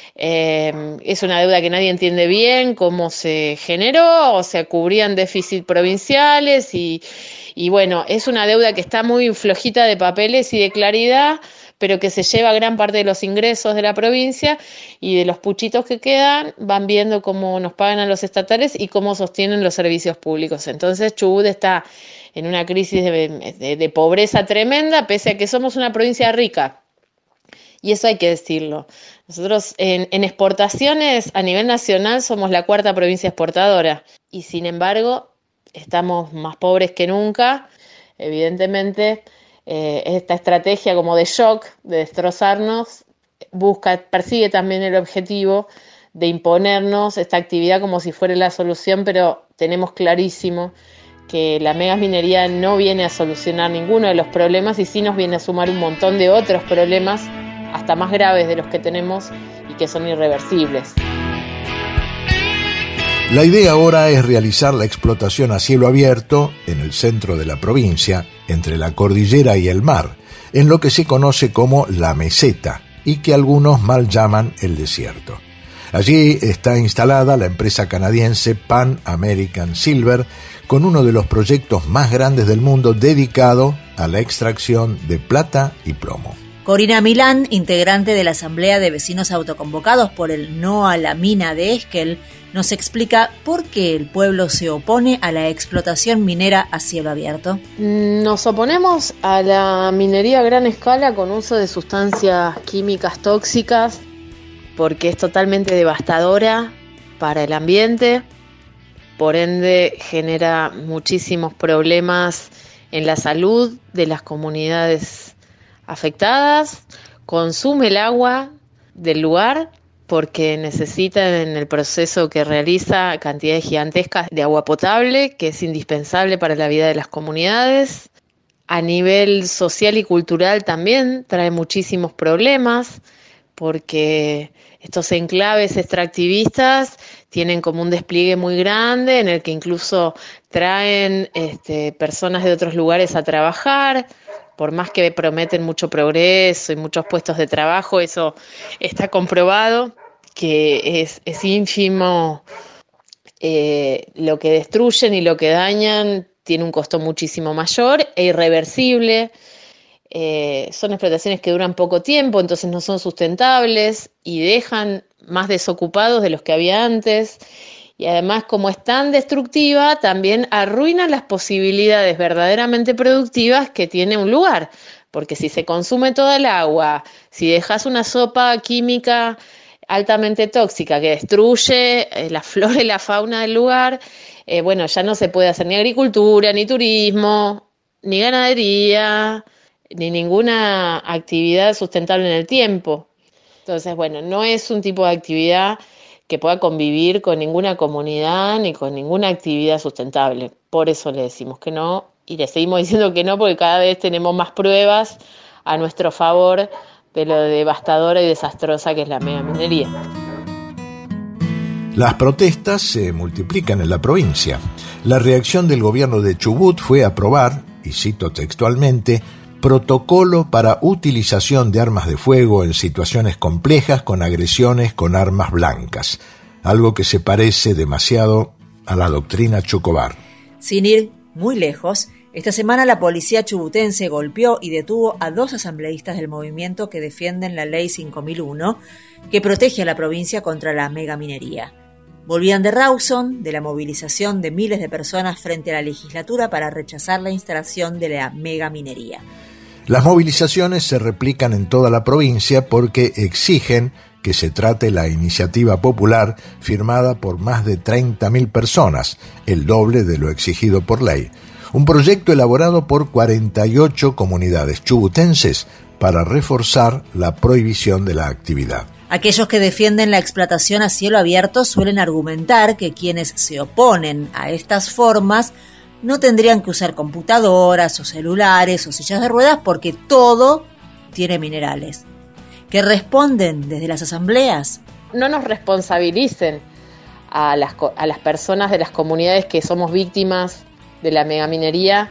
Speaker 18: Es una deuda que nadie entiende bien cómo se generó, o sea, cubrían déficit provinciales y bueno, es una deuda que está muy flojita de papeles y de claridad, pero que se lleva gran parte de los ingresos de la provincia, y de los puchitos que quedan van viendo cómo nos pagan a los estatales y cómo sostienen los servicios públicos. Entonces Chubut está en una crisis de pobreza tremenda, pese a que somos una provincia rica, y eso hay que decirlo. Nosotros en exportaciones a nivel nacional somos la 4ª provincia exportadora, y sin embargo estamos más pobres que nunca. Evidentemente, esta estrategia como de shock, de destrozarnos, persigue también el objetivo de imponernos esta actividad como si fuera la solución, pero tenemos clarísimo que la megaminería no viene a solucionar ninguno de los problemas, y sí nos viene a sumar un montón de otros problemas, hasta más graves de los que tenemos y que son irreversibles.
Speaker 2: La idea ahora es realizar la explotación a cielo abierto en el centro de la provincia, entre la cordillera y el mar, en lo que se conoce como la meseta, y que algunos mal llaman el desierto. Allí está instalada la empresa canadiense Pan American Silver, con uno de los proyectos más grandes del mundo dedicado a la extracción de plata y plomo.
Speaker 3: Corina Milán, integrante de la Asamblea de Vecinos Autoconvocados por el No a la Mina de Esquel, nos explica por qué el pueblo se opone a la explotación minera a cielo abierto.
Speaker 18: Nos oponemos a la minería a gran escala con uso de sustancias químicas tóxicas, porque es totalmente devastadora para el ambiente, por ende genera muchísimos problemas en la salud de las comunidades afectadas, consume el agua del lugar porque necesitan en el proceso que realiza cantidades gigantescas de agua potable, que es indispensable para la vida de las comunidades. A nivel social y cultural también trae muchísimos problemas, porque estos enclaves extractivistas tienen como un despliegue muy grande en el que incluso traen personas de otros lugares a trabajar. Por más que prometen mucho progreso y muchos puestos de trabajo, eso está comprobado que es ínfimo lo que destruyen, y lo que dañan tiene un costo muchísimo mayor e irreversible. son explotaciones que duran poco tiempo, entonces no son sustentables y dejan más desocupados de los que había antes. Y además, como es tan destructiva, también arruina las posibilidades verdaderamente productivas que tiene un lugar. Porque si se consume toda el agua, si dejas una sopa química altamente tóxica que destruye la flora y la fauna del lugar, bueno, ya no se puede hacer ni agricultura, ni turismo, ni ganadería, ni ninguna actividad sustentable en el tiempo. Entonces, bueno, no es un tipo de actividad que pueda convivir con ninguna comunidad ni con ninguna actividad sustentable. Por eso le decimos que no y le seguimos diciendo que no porque cada vez tenemos más pruebas a nuestro favor de lo devastadora y desastrosa que es la megaminería.
Speaker 2: Las protestas se multiplican en la provincia. La reacción del gobierno de Chubut fue aprobar, y cito textualmente, protocolo para utilización de armas de fuego en situaciones complejas con agresiones con armas blancas, algo que se parece demasiado a la doctrina Chocobar.
Speaker 3: Sin ir muy lejos, esta semana la policía chubutense golpeó y detuvo a 2 asambleístas del movimiento que defienden la Ley 5001, que protege a la provincia contra la megaminería. Volvían de Rawson, de la movilización de miles de personas frente a la legislatura para rechazar la instalación de la megaminería.
Speaker 2: Las movilizaciones se replican en toda la provincia porque exigen que se trate la iniciativa popular firmada por más de 30.000 personas, el doble de lo exigido por ley. Un proyecto elaborado por 48 comunidades chubutenses para reforzar la prohibición de la actividad.
Speaker 3: Aquellos que defienden la explotación a cielo abierto suelen argumentar que quienes se oponen a estas formas no tendrían que usar computadoras o celulares o sillas de ruedas porque todo tiene minerales. ¿Qué responden desde las asambleas?
Speaker 18: No nos responsabilicen a las personas de las comunidades que somos víctimas de la megaminería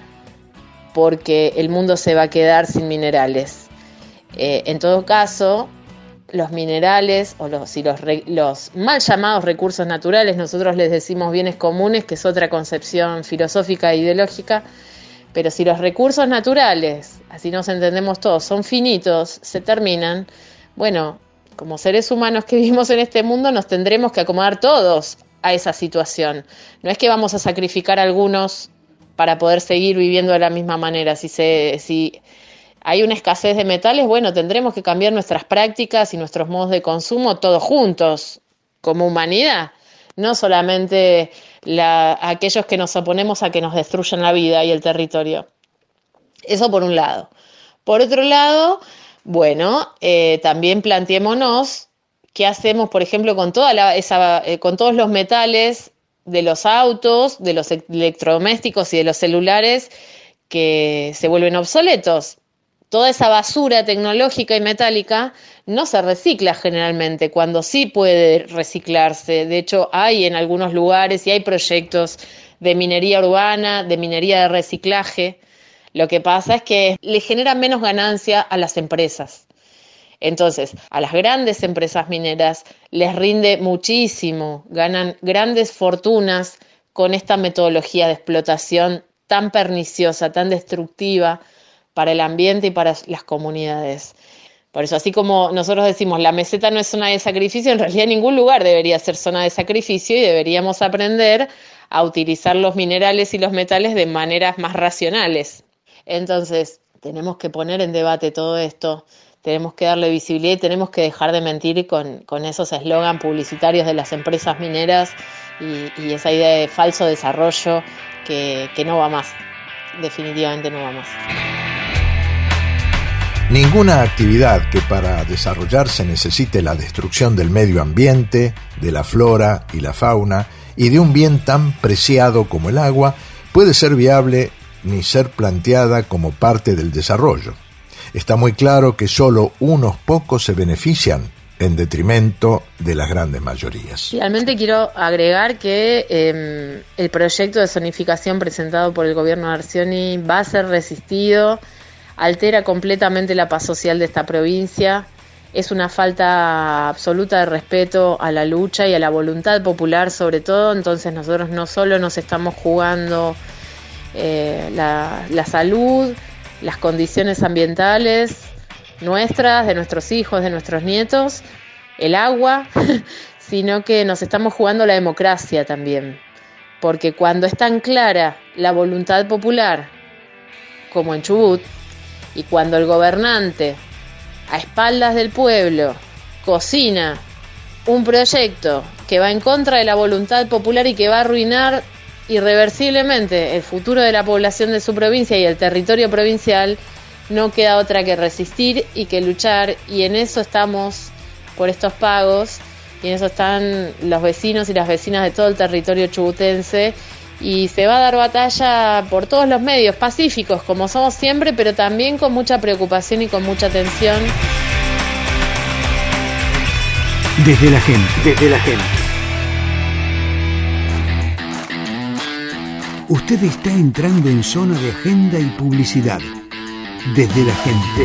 Speaker 18: porque el mundo se va a quedar sin minerales. En todo caso, los minerales o los mal llamados recursos naturales, nosotros les decimos bienes comunes, que es otra concepción filosófica e ideológica, pero si los recursos naturales, así nos entendemos todos, son finitos, se terminan, bueno, como seres humanos que vivimos en este mundo nos tendremos que acomodar todos a esa situación. No es que vamos a sacrificar a algunos para poder seguir viviendo de la misma manera. Si hay una escasez de metales, bueno, tendremos que cambiar nuestras prácticas y nuestros modos de consumo todos juntos, como humanidad, no solamente aquellos que nos oponemos a que nos destruyan la vida y el territorio. Eso por un lado. Por otro lado, bueno, también planteémonos qué hacemos, por ejemplo, con con todos los metales de los autos, de los electrodomésticos y de los celulares que se vuelven obsoletos. Toda esa basura tecnológica y metálica no se recicla generalmente, cuando sí puede reciclarse. De hecho, hay en algunos lugares y hay proyectos de minería urbana, de minería de reciclaje. Lo que pasa es que le genera menos ganancia a las empresas. Entonces, a las grandes empresas mineras les rinde muchísimo, ganan grandes fortunas con esta metodología de explotación tan perniciosa, tan destructiva para el ambiente y para las comunidades. Por eso, así como nosotros decimos la meseta no es zona de sacrificio, en realidad ningún lugar debería ser zona de sacrificio y deberíamos aprender a utilizar los minerales y los metales de maneras más racionales. Entonces, tenemos que poner en debate todo esto, tenemos que darle visibilidad y tenemos que dejar de mentir con esos eslogan publicitarios de las empresas mineras y esa idea de falso desarrollo que no va más, definitivamente no va más.
Speaker 2: Ninguna actividad que para desarrollarse necesite la destrucción del medio ambiente, de la flora y la fauna y de un bien tan preciado como el agua puede ser viable ni ser planteada como parte del desarrollo. Está muy claro que solo unos pocos se benefician en detrimento de las grandes mayorías.
Speaker 18: Realmente quiero agregar que el proyecto de zonificación presentado por el gobierno de Arcioni va a ser resistido, altera completamente la paz social de esta provincia, es una falta absoluta de respeto a la lucha y a la voluntad popular sobre todo, entonces nosotros no solo nos estamos jugando la salud las condiciones ambientales nuestras, de nuestros hijos, de nuestros nietos, el agua, sino que nos estamos jugando la democracia también. Porque cuando es tan clara la voluntad popular, como en Chubut, y cuando el gobernante, a espaldas del pueblo, cocina un proyecto que va en contra de la voluntad popular y que va a arruinar irreversiblemente el futuro de la población de su provincia y el territorio provincial, no queda otra que resistir y que luchar, y en eso estamos por estos pagos, y en eso están los vecinos y las vecinas de todo el territorio chubutense, y se va a dar batalla por todos los medios, pacíficos como somos siempre, pero también con mucha preocupación y con mucha tensión.
Speaker 1: Desde la gente. Usted está entrando en zona de agenda y publicidad. Desde la gente.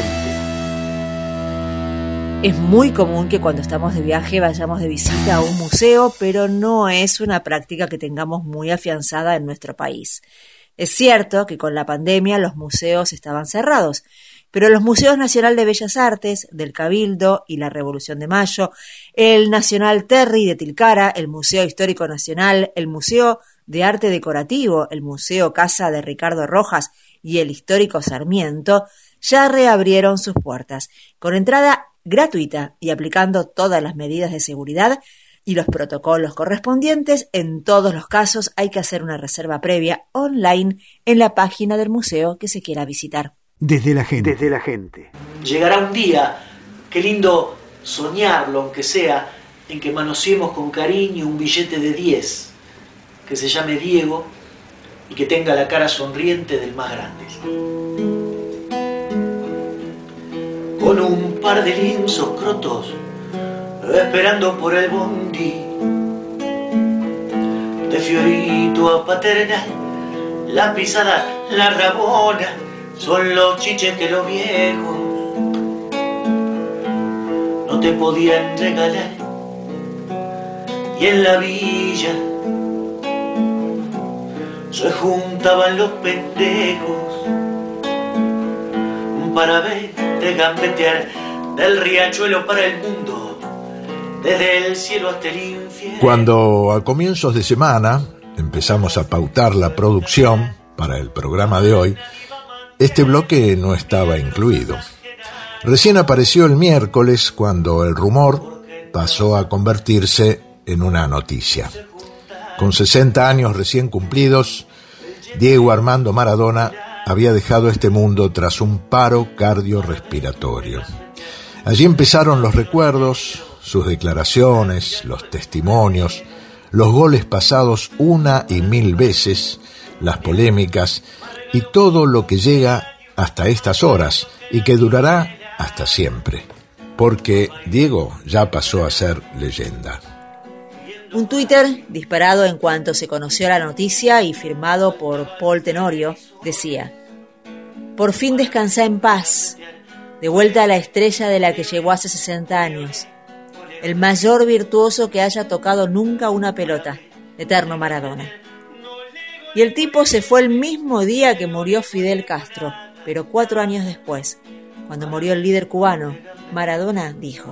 Speaker 3: Es muy común que cuando estamos de viaje vayamos de visita a un museo, pero no es una práctica que tengamos muy afianzada en nuestro país. Es cierto que con la pandemia los museos estaban cerrados, pero los Museos Nacional de Bellas Artes, del Cabildo y la Revolución de Mayo, el Nacional Terry de Tilcara, el Museo Histórico Nacional, el Museo de Arte Decorativo, el Museo Casa de Ricardo Rojas y el Histórico Sarmiento, ya reabrieron sus puertas, con entrada gratuita y aplicando todas las medidas de seguridad y los protocolos correspondientes. En todos los casos hay que hacer una reserva previa online en la página del museo que se quiera visitar.
Speaker 1: Desde la gente.
Speaker 7: Llegará un día, qué lindo soñarlo, aunque sea, en que manoseemos con cariño un billete de 10, que se llame Diego y que tenga la cara sonriente del más grande. Con un par de lienzos crotos, esperando por el bondi, de Fiorito a Paternal, la pisada, la rabona, son los chiches que los viejos no te podían regalar. Y en la villa se juntaban los pendejos para verte gambetear del riachuelo para el mundo, desde el cielo hasta el infierno.
Speaker 2: Cuando a comienzos de semana empezamos a pautar la producción para el programa de hoy, este bloque no estaba incluido. Recién apareció el miércoles cuando el rumor pasó a convertirse en una noticia. Con 60 años recién cumplidos, Diego Armando Maradona había dejado este mundo tras un paro cardiorrespiratorio. Allí empezaron los recuerdos, sus declaraciones, los testimonios, los goles pasados 1 y 1000 veces, las polémicas y todo lo que llega hasta estas horas y que durará hasta siempre, porque Diego ya pasó a ser leyenda.
Speaker 3: Un Twitter disparado en cuanto se conoció la noticia y firmado por Paul Tenorio decía: por fin descansá en paz, de vuelta a la estrella de la que llegó hace 60 años, el mayor virtuoso que haya tocado nunca una pelota, eterno Maradona. Y el tipo se fue el mismo día que murió Fidel Castro, pero 4 años después, cuando murió el líder cubano, Maradona dijo: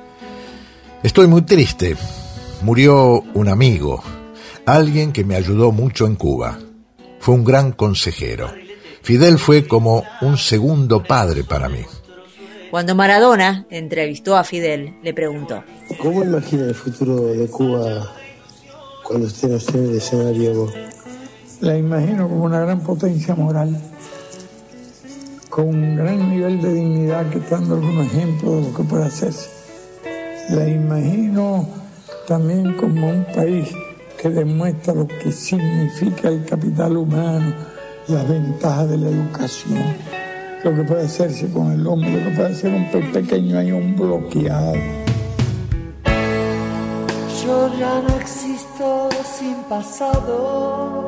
Speaker 2: estoy muy triste. Murió un amigo, alguien que me ayudó mucho en Cuba. Fue un gran consejero. Fidel fue como un segundo padre para mí.
Speaker 3: Cuando Maradona entrevistó a Fidel, le preguntó:
Speaker 19: ¿cómo imagina el futuro de Cuba cuando usted no esté en el escenario?
Speaker 20: La imagino como una gran potencia moral, con un gran nivel de dignidad, que está dando algún ejemplo de lo que puede hacerse. La imagino también como un país que demuestra lo que significa el capital humano, las ventajas de la educación, lo que puede hacerse con el hombre, lo que puede hacer un pequeño añón bloqueado.
Speaker 21: Yo ya no existo sin pasado,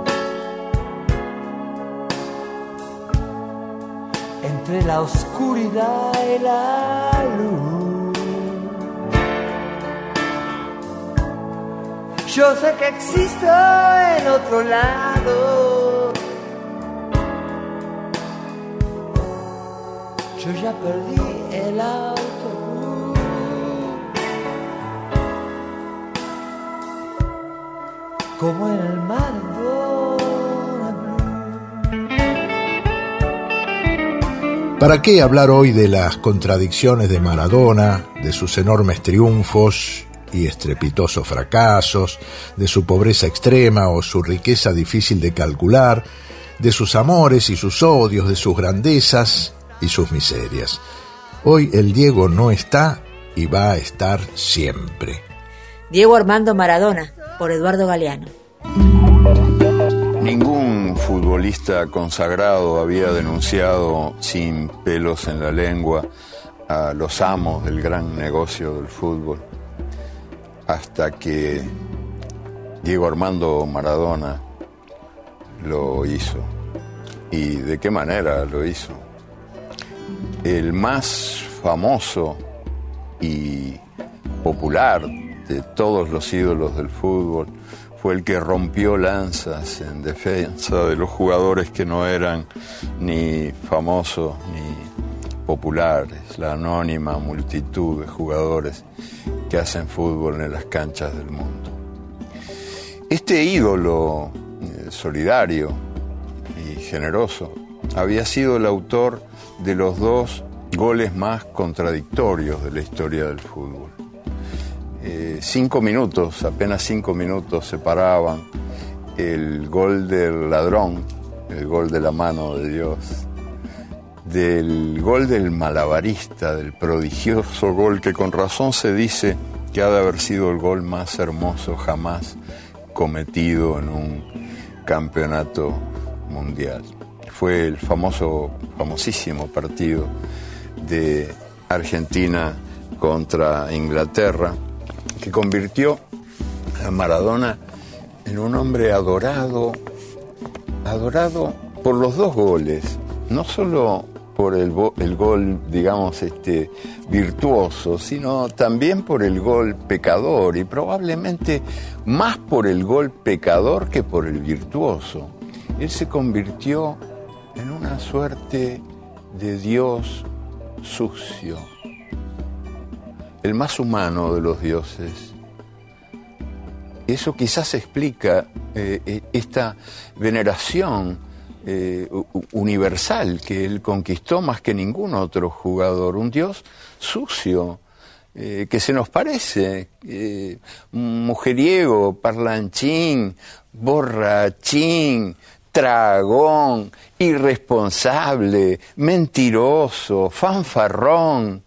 Speaker 21: entre la oscuridad y la luz. Yo sé que existo en otro lado, yo ya perdí el autobús. Como en el Maradona Blue.
Speaker 2: ¿Para qué hablar hoy de las contradicciones de Maradona, de sus enormes triunfos y estrepitosos fracasos, de su pobreza extrema o su riqueza difícil de calcular, de sus amores y sus odios, de sus grandezas y sus miserias? Hoy el Diego no está y va a estar siempre.
Speaker 3: Diego Armando Maradona, por Eduardo Galeano.
Speaker 4: Ningún futbolista consagrado había denunciado sin pelos en la lengua a los amos del gran negocio del fútbol, hasta que Diego Armando Maradona lo hizo. ¿Y de qué manera lo hizo? El más famoso y popular de todos los ídolos del fútbol fue el que rompió lanzas en defensa de los jugadores que no eran ni famosos ni populares, la anónima multitud de jugadores que hacen fútbol en las canchas del mundo. Este ídolo solidario y generoso había sido el autor de los dos goles más contradictorios de la historia del fútbol. 5 minutos, apenas 5 minutos separaban el gol del ladrón, el gol de la mano de Dios, del gol del malabarista, del prodigioso gol que con razón se dice que ha de haber sido el gol más hermoso jamás cometido en un campeonato mundial. Fue el famosísimo partido de Argentina contra Inglaterra, que convirtió a Maradona en un hombre adorado por los dos goles, no solo por el gol, digamos, virtuoso, sino también por el gol pecador, y probablemente más por el gol pecador que por el virtuoso. Él se convirtió en una suerte de Dios sucio, el más humano de los dioses. Eso quizás explica esta veneración universal que él conquistó más que ningún otro jugador. Un Dios sucio, que se nos parece, mujeriego, parlanchín, borrachín, tragón, irresponsable, mentiroso, fanfarrón.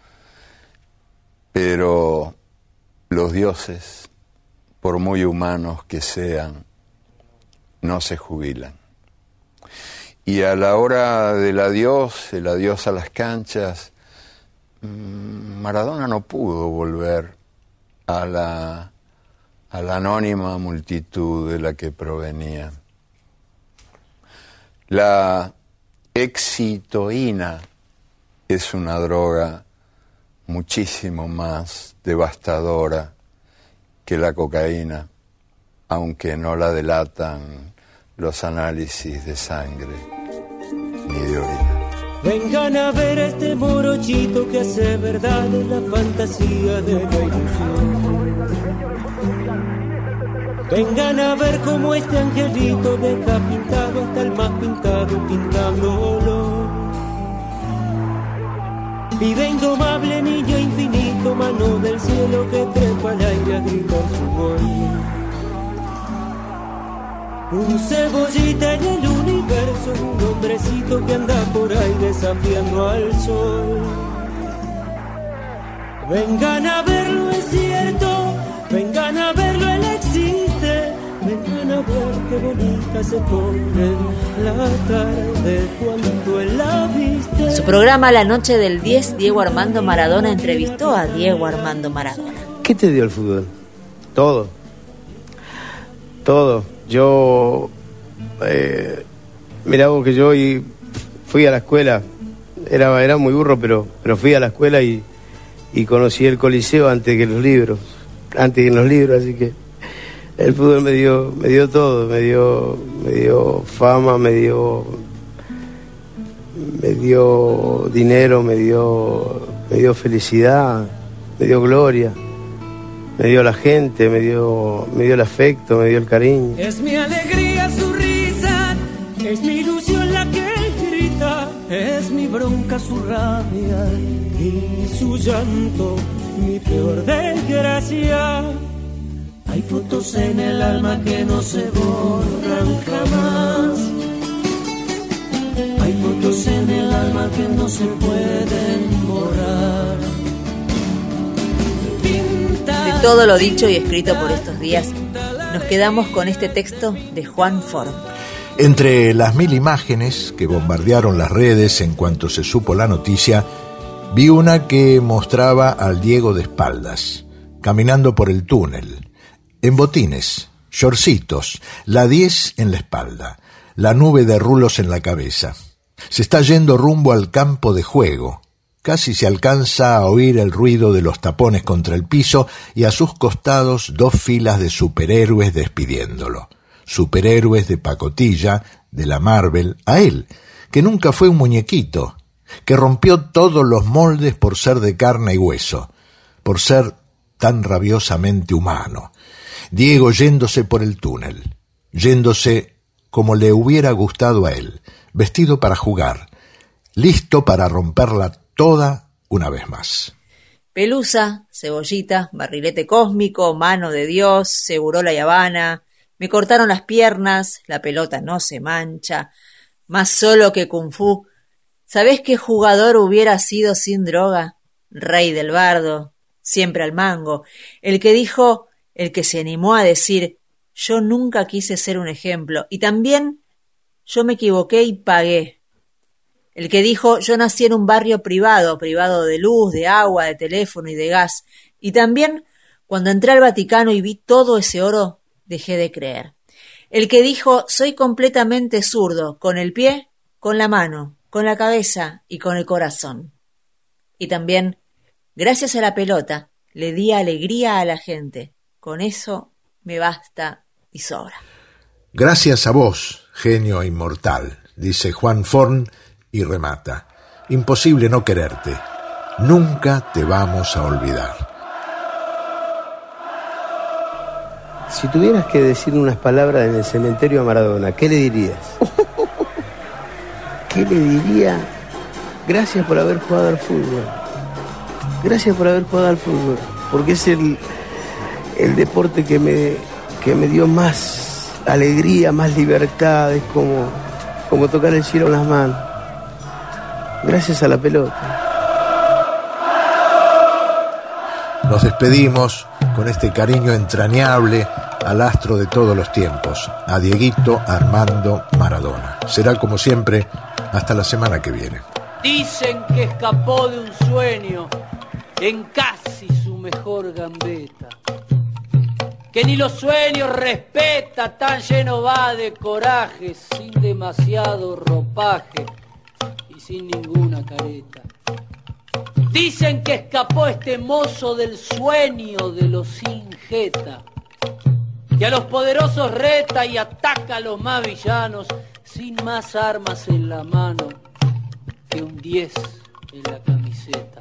Speaker 4: Pero los dioses, por muy humanos que sean, no se jubilan. Y a la hora del adiós, el adiós a las canchas, Maradona no pudo volver a la anónima multitud de la que provenía. La excitoína es una droga muchísimo más devastadora que la cocaína, aunque no la delatan los análisis de sangre ni de orina.
Speaker 21: Vengan a ver a este morochito que hace verdad la fantasía de la ilusión. Vengan a ver cómo este angelito deja pintado hasta el más pintado pintándolo. Vive indomable niño infinito, mano del cielo que trepa al aire a gritar su gol. Un cebollita en el universo, un hombrecito que anda por ahí desafiando al sol. Vengan a verlo, es cierto, vengan a verlo, él existe. Vengan a ver qué bonita se pone la tarde cuando él la viste.
Speaker 3: En su programa La Noche del 10, Diego Armando Maradona entrevistó a Diego Armando Maradona.
Speaker 22: ¿Qué te dio el fútbol? Todo. Yo, mirá vos que yo fui a la escuela, era muy burro, pero fui a la escuela y conocí el Coliseo antes que en los libros, así que el fútbol me dio todo, me dio fama, me dio me dio dinero, me dio felicidad, me dio gloria, me dio la gente, me dio el afecto, me dio el cariño.
Speaker 21: Es mi alegría su risa, es mi ilusión la que grita, es mi bronca su rabia y su llanto, mi peor desgracia. Hay fotos en el alma que no se borran jamás. Hay fotos en el alma que no se pueden borrar.
Speaker 3: De todo lo dicho y escrito por estos días, nos quedamos con este texto de Juan Forn.
Speaker 2: Entre las 1000 imágenes que bombardearon las redes en cuanto se supo la noticia, vi una que mostraba al Diego de espaldas, caminando por el túnel, en botines, shortcitos, la 10 en la espalda, la nube de rulos en la cabeza. Se está yendo rumbo al campo de juego. Casi se alcanza a oír el ruido de los tapones contra el piso y a sus costados 2 filas de superhéroes despidiéndolo. Superhéroes de pacotilla, de la Marvel, a él, que nunca fue un muñequito, que rompió todos los moldes por ser de carne y hueso, por ser tan rabiosamente humano. Diego yéndose por el túnel, yéndose como le hubiera gustado a él, vestido para jugar, listo para romperla toda una vez más.
Speaker 3: Pelusa, Cebollita, Barrilete Cósmico, Mano de Dios, Segurola y Habana, Me cortaron las piernas, la pelota no se mancha, más solo que Kung Fu. ¿Sabés qué jugador hubiera sido sin droga? Rey del bardo, siempre al mango, el que dijo, el que se animó a decir, yo nunca quise ser un ejemplo, y también yo me equivoqué y pagué. El que dijo, yo nací en un barrio privado, privado de luz, de agua, de teléfono y de gas, y también cuando entré al Vaticano y vi todo ese oro, dejé de creer. El que dijo, soy completamente zurdo, con el pie, con la mano, con la cabeza y con el corazón. Y también, gracias a la pelota, le di alegría a la gente. Con eso me basta y sobra.
Speaker 2: Gracias a vos, genio inmortal, dice Juan Forn y remata. Imposible no quererte. Nunca te vamos a olvidar.
Speaker 22: Si tuvieras que decir unas palabras en el cementerio a Maradona, ¿qué le dirías? ¿Qué le diría? Gracias por haber jugado al fútbol. Gracias por haber jugado al fútbol. Porque es el deporte que me dio más alegría, más libertad. Es como tocar el cielo en las manos. Gracias a la pelota.
Speaker 2: Nos despedimos con este cariño entrañable al astro de todos los tiempos, a Dieguito Armando Maradona. Será como siempre, hasta la semana que viene.
Speaker 5: Dicen que escapó de un sueño en casi su mejor gambeta, que ni los sueños respeta, tan lleno va de coraje, sin demasiado ropaje y sin ninguna careta. Dicen que escapó este mozo del sueño de los sin jeta, que a los poderosos reta y ataca a los más villanos, sin más armas en la mano que un 10 en la camiseta.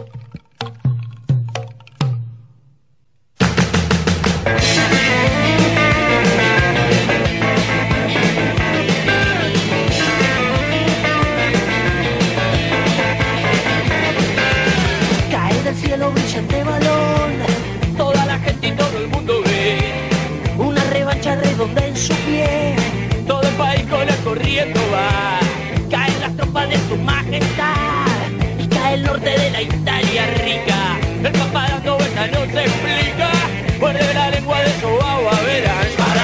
Speaker 21: Cae del cielo brillante balón, toda la gente y todo el mundo ve una revancha redonda en su pie. Todo el país con él corriendo va. Caen las tropas de su majestad y cae el norte de la Italia rica. El papá dando vueltas no se explica. Muerde la lengua de su agua, verán.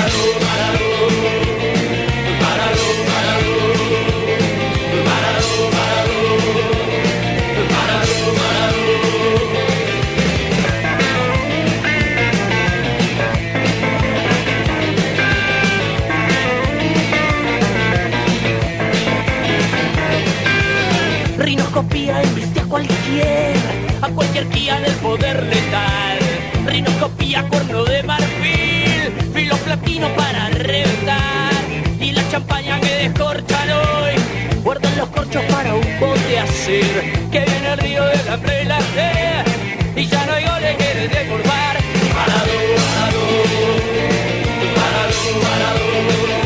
Speaker 21: Rinoscopía embiste a cualquier guía del poder letal. Rinoscopía, cuerno de marfil, filo platino para reventar. Y la champaña que descorchan hoy, guardan los corchos para un
Speaker 5: decir que viene el río de la platea y ya no hay goles que desbordar. Maradona, Maradona, Maradona,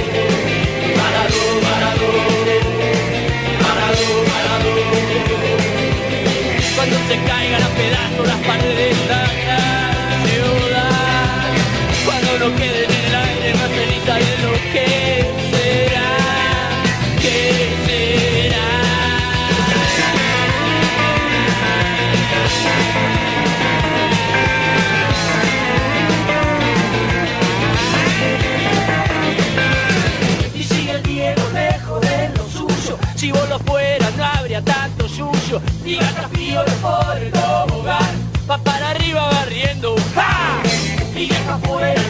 Speaker 5: Maradona, Maradona. Cuando se caigan a pedazos las paredes de la ciudad, cuando no queden en el aire más ceniza de lo que será, que será. Y sigue el Diego lejos de lo suyo, si vos lo fueras no habría tanto suyo, y Castillo por el tobogán, va para arriba barriendo, ¡ja! Y deja fuera